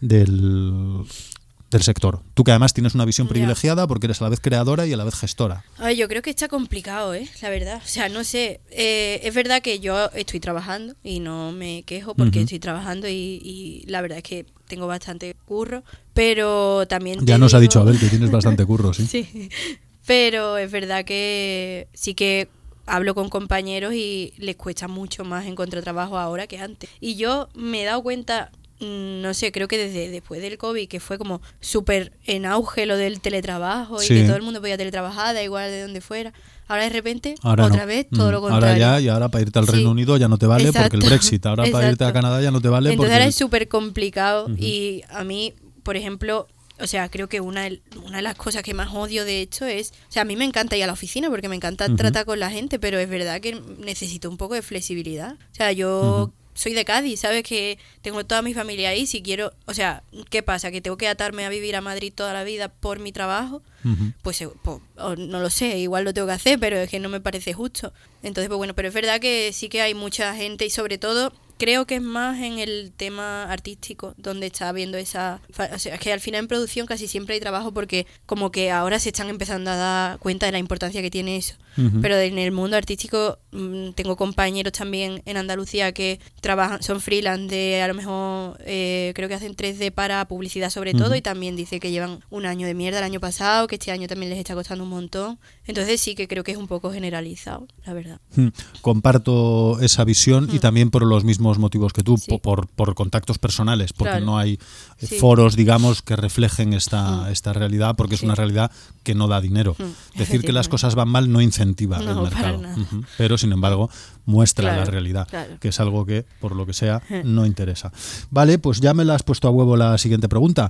del, del sector? Tú que además tienes una visión Ya. privilegiada porque eres a la vez creadora y a la vez gestora. Ay, yo creo que está complicado, ¿eh? La verdad. O sea, no sé. Eh, es verdad que yo estoy trabajando y no me quejo porque Ujú. estoy trabajando y, y la verdad es que tengo bastante curro, pero también te Ya nos ha digo- dicho Abel que tienes bastante curro, ¿sí? Sí, pero es verdad que sí que hablo con compañeros y les cuesta mucho más encontrar trabajo ahora que antes. Y yo me he dado cuenta, mm, no sé, creo que desde después del COVID, que fue como súper en auge lo del teletrabajo Sí. y que todo el mundo podía teletrabajar, da igual de donde fuera. Ahora de repente, Ahora otra no. vez, todo Mm. lo Ahora contrario. ya, y ahora para irte al Sí. Reino Unido ya no te vale porque el Exacto. Brexit. Ahora para irte a Exacto. Canadá ya no te vale Entonces porque... ahora el- es súper complicado Ujú. y a mí, por ejemplo, o sea, creo que una, de- una de las cosas que más odio de hecho es, o sea, a mí me encanta ir a la oficina porque me encanta Ujú. tratar con la gente, pero es verdad que necesito un poco de flexibilidad. O sea, yo Ujú. soy de Cádiz, ¿sabes? Que tengo toda mi familia ahí, si quiero, o sea, ¿qué pasa? Que tengo que atarme a vivir a Madrid toda la vida por mi trabajo. Ujú. Pues, eh, po- o no lo sé, igual lo tengo que hacer, pero es que no me parece justo. Entonces, pues bueno, pero es verdad que sí que hay mucha gente y sobre todo creo que es más en el tema artístico donde está habiendo esa... fa- O sea, es que al final en producción casi siempre hay trabajo porque como que ahora se están empezando a dar cuenta de la importancia que tiene eso. Ujú. Pero en el mundo artístico mm, tengo compañeros también en Andalucía que trabajan, son freelance de a lo mejor eh, creo que hacen tres D para publicidad sobre todo Ujú. y también dice que llevan un año de mierda el año pasado, que este año también les está costando un montón. Entonces sí que creo que es un poco generalizado, la verdad. Mm, Comparto esa visión y Mm. también por los mismos motivos que tú, Sí. po- por, por contactos personales, porque Claro. no hay eh, Sí. foros, digamos, que reflejen esta, Mm. esta realidad, porque es Sí. una realidad que no da dinero. Mm, Decir que las efectivamente. cosas van mal no incentiva No, el para mercado, nada. Ujú. Pero sin embargo muestra la Claro, realidad, claro. que es algo que, por lo que sea, Mm. no interesa. Vale, pues ya me la has puesto a huevo la siguiente pregunta.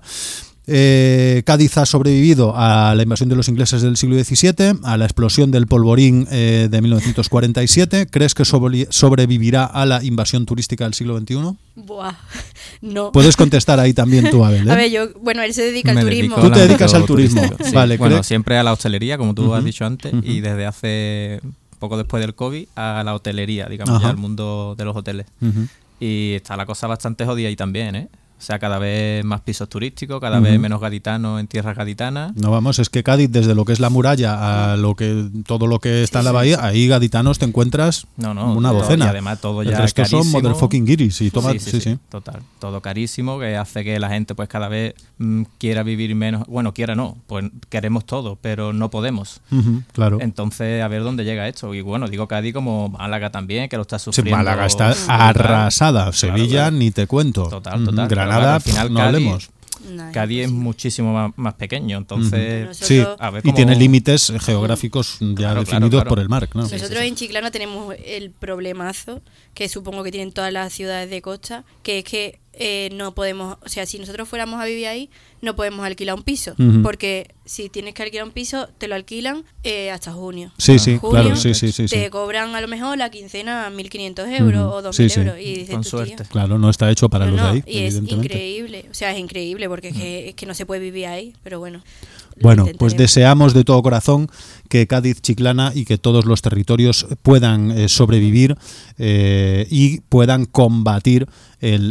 Eh, Cádiz ha sobrevivido a la invasión de los ingleses del siglo diecisiete, a la explosión del polvorín eh, de mil novecientos cuarenta y siete. ¿Crees que sobre- sobrevivirá a la invasión turística del siglo veintiuno? Buah, no. Puedes contestar ahí también tú, Abel. ¿eh? A ver, yo, bueno, él se dedica al Me turismo. dedico Tú te al dedicas ámbito al turismo. turístico, sí. Vale, bueno, creo- siempre a la hostelería, como tú Ujú, has dicho antes, ujú. y desde hace poco después del COVID a la hotelería, digamos, Ajá. ya al mundo de los hoteles. Ujú. Y está la cosa bastante jodida ahí también, ¿eh? O sea, cada vez más pisos turísticos, cada Ujú. vez menos gaditanos en tierras gaditanas. No, vamos, es que Cádiz, desde lo que es la muralla a lo que todo lo que está en la bahía, ahí gaditanos te encuentras No, no, una todo- docena. y además todo El ya resto son carísimo. motherfucking guiris y toma, sí, sí, sí, total. Todo carísimo, que hace que la gente pues cada vez mm, quiera vivir menos. Bueno, quiera no, pues queremos todo, pero no podemos. Ujú, claro. Entonces, a ver dónde llega esto. Y bueno, digo Cádiz como Málaga también, que lo está Sí, sufriendo. Málaga está brutal. arrasada. Claro, Sevilla, claro. ni te cuento. Total, Ujú. total. Pero Granada, claro, al final no Cádiz- hablemos. Nah, Cádiz es imposible. muchísimo más, más pequeño, entonces... Nosotros- Sí, a ver y cómo- tiene límites eh, geográficos ya Claro, definidos claro, claro. por el mar. ¿no? Sí, Nosotros sí, sí. en Chiclana tenemos el problemazo, que supongo que tienen todas las ciudades de costa, que es que eh, no podemos, o sea, si nosotros fuéramos a vivir ahí, no podemos alquilar un piso, Ujú. porque si tienes que alquilar un piso, te lo alquilan eh, hasta junio. Sí, sí, Junio, claro, sí, sí, sí, sí. Te cobran a lo mejor la quincena mil quinientos euros Ujú. o dos Sí, mil sí. euros. Y dices Con tú, suerte. tío, Claro, no está hecho para no, los no, de ahí, y es evidentemente. increíble, o sea, es increíble porque es que, es que no se puede vivir ahí, pero bueno. lo Bueno, pues intentaremos. deseamos de todo corazón que Cádiz, Chiclana y que todos los territorios puedan eh, sobrevivir eh, y puedan combatir el, el embargo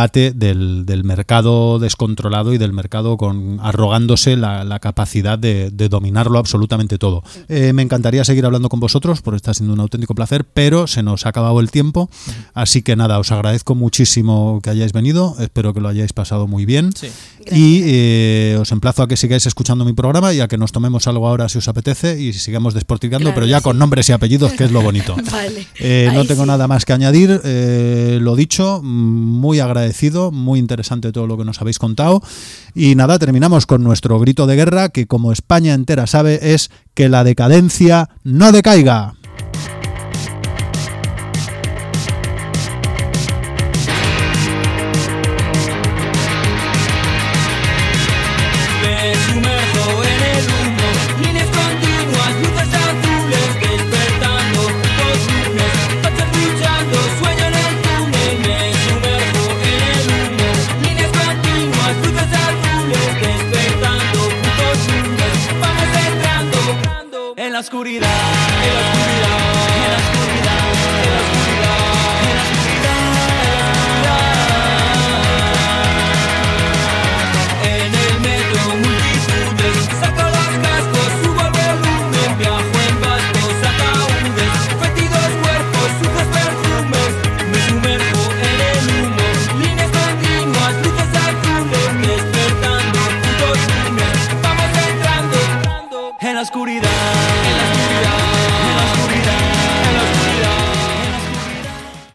embate del, del mercado descontrolado y del mercado con arrogándose la, la capacidad de, de dominarlo absolutamente todo. Eh, me encantaría seguir hablando con vosotros, porque está siendo un auténtico placer, pero se nos ha acabado el tiempo, así que nada, os agradezco muchísimo que hayáis venido, espero que lo hayáis pasado muy bien. Sí. Y eh, os emplazo a que sigáis escuchando mi programa y a que nos tomemos algo ahora si os apetece y sigamos desporticando, Claro, pero ya sí. con nombres y apellidos, que es lo bonito. Vale. Eh, no Ahí tengo sí. nada más que añadir, eh, lo dicho, muy agradecido, muy interesante todo lo que nos habéis contado y nada, terminamos con nuestro grito de guerra que como España entera sabe es que la decadencia no decaiga.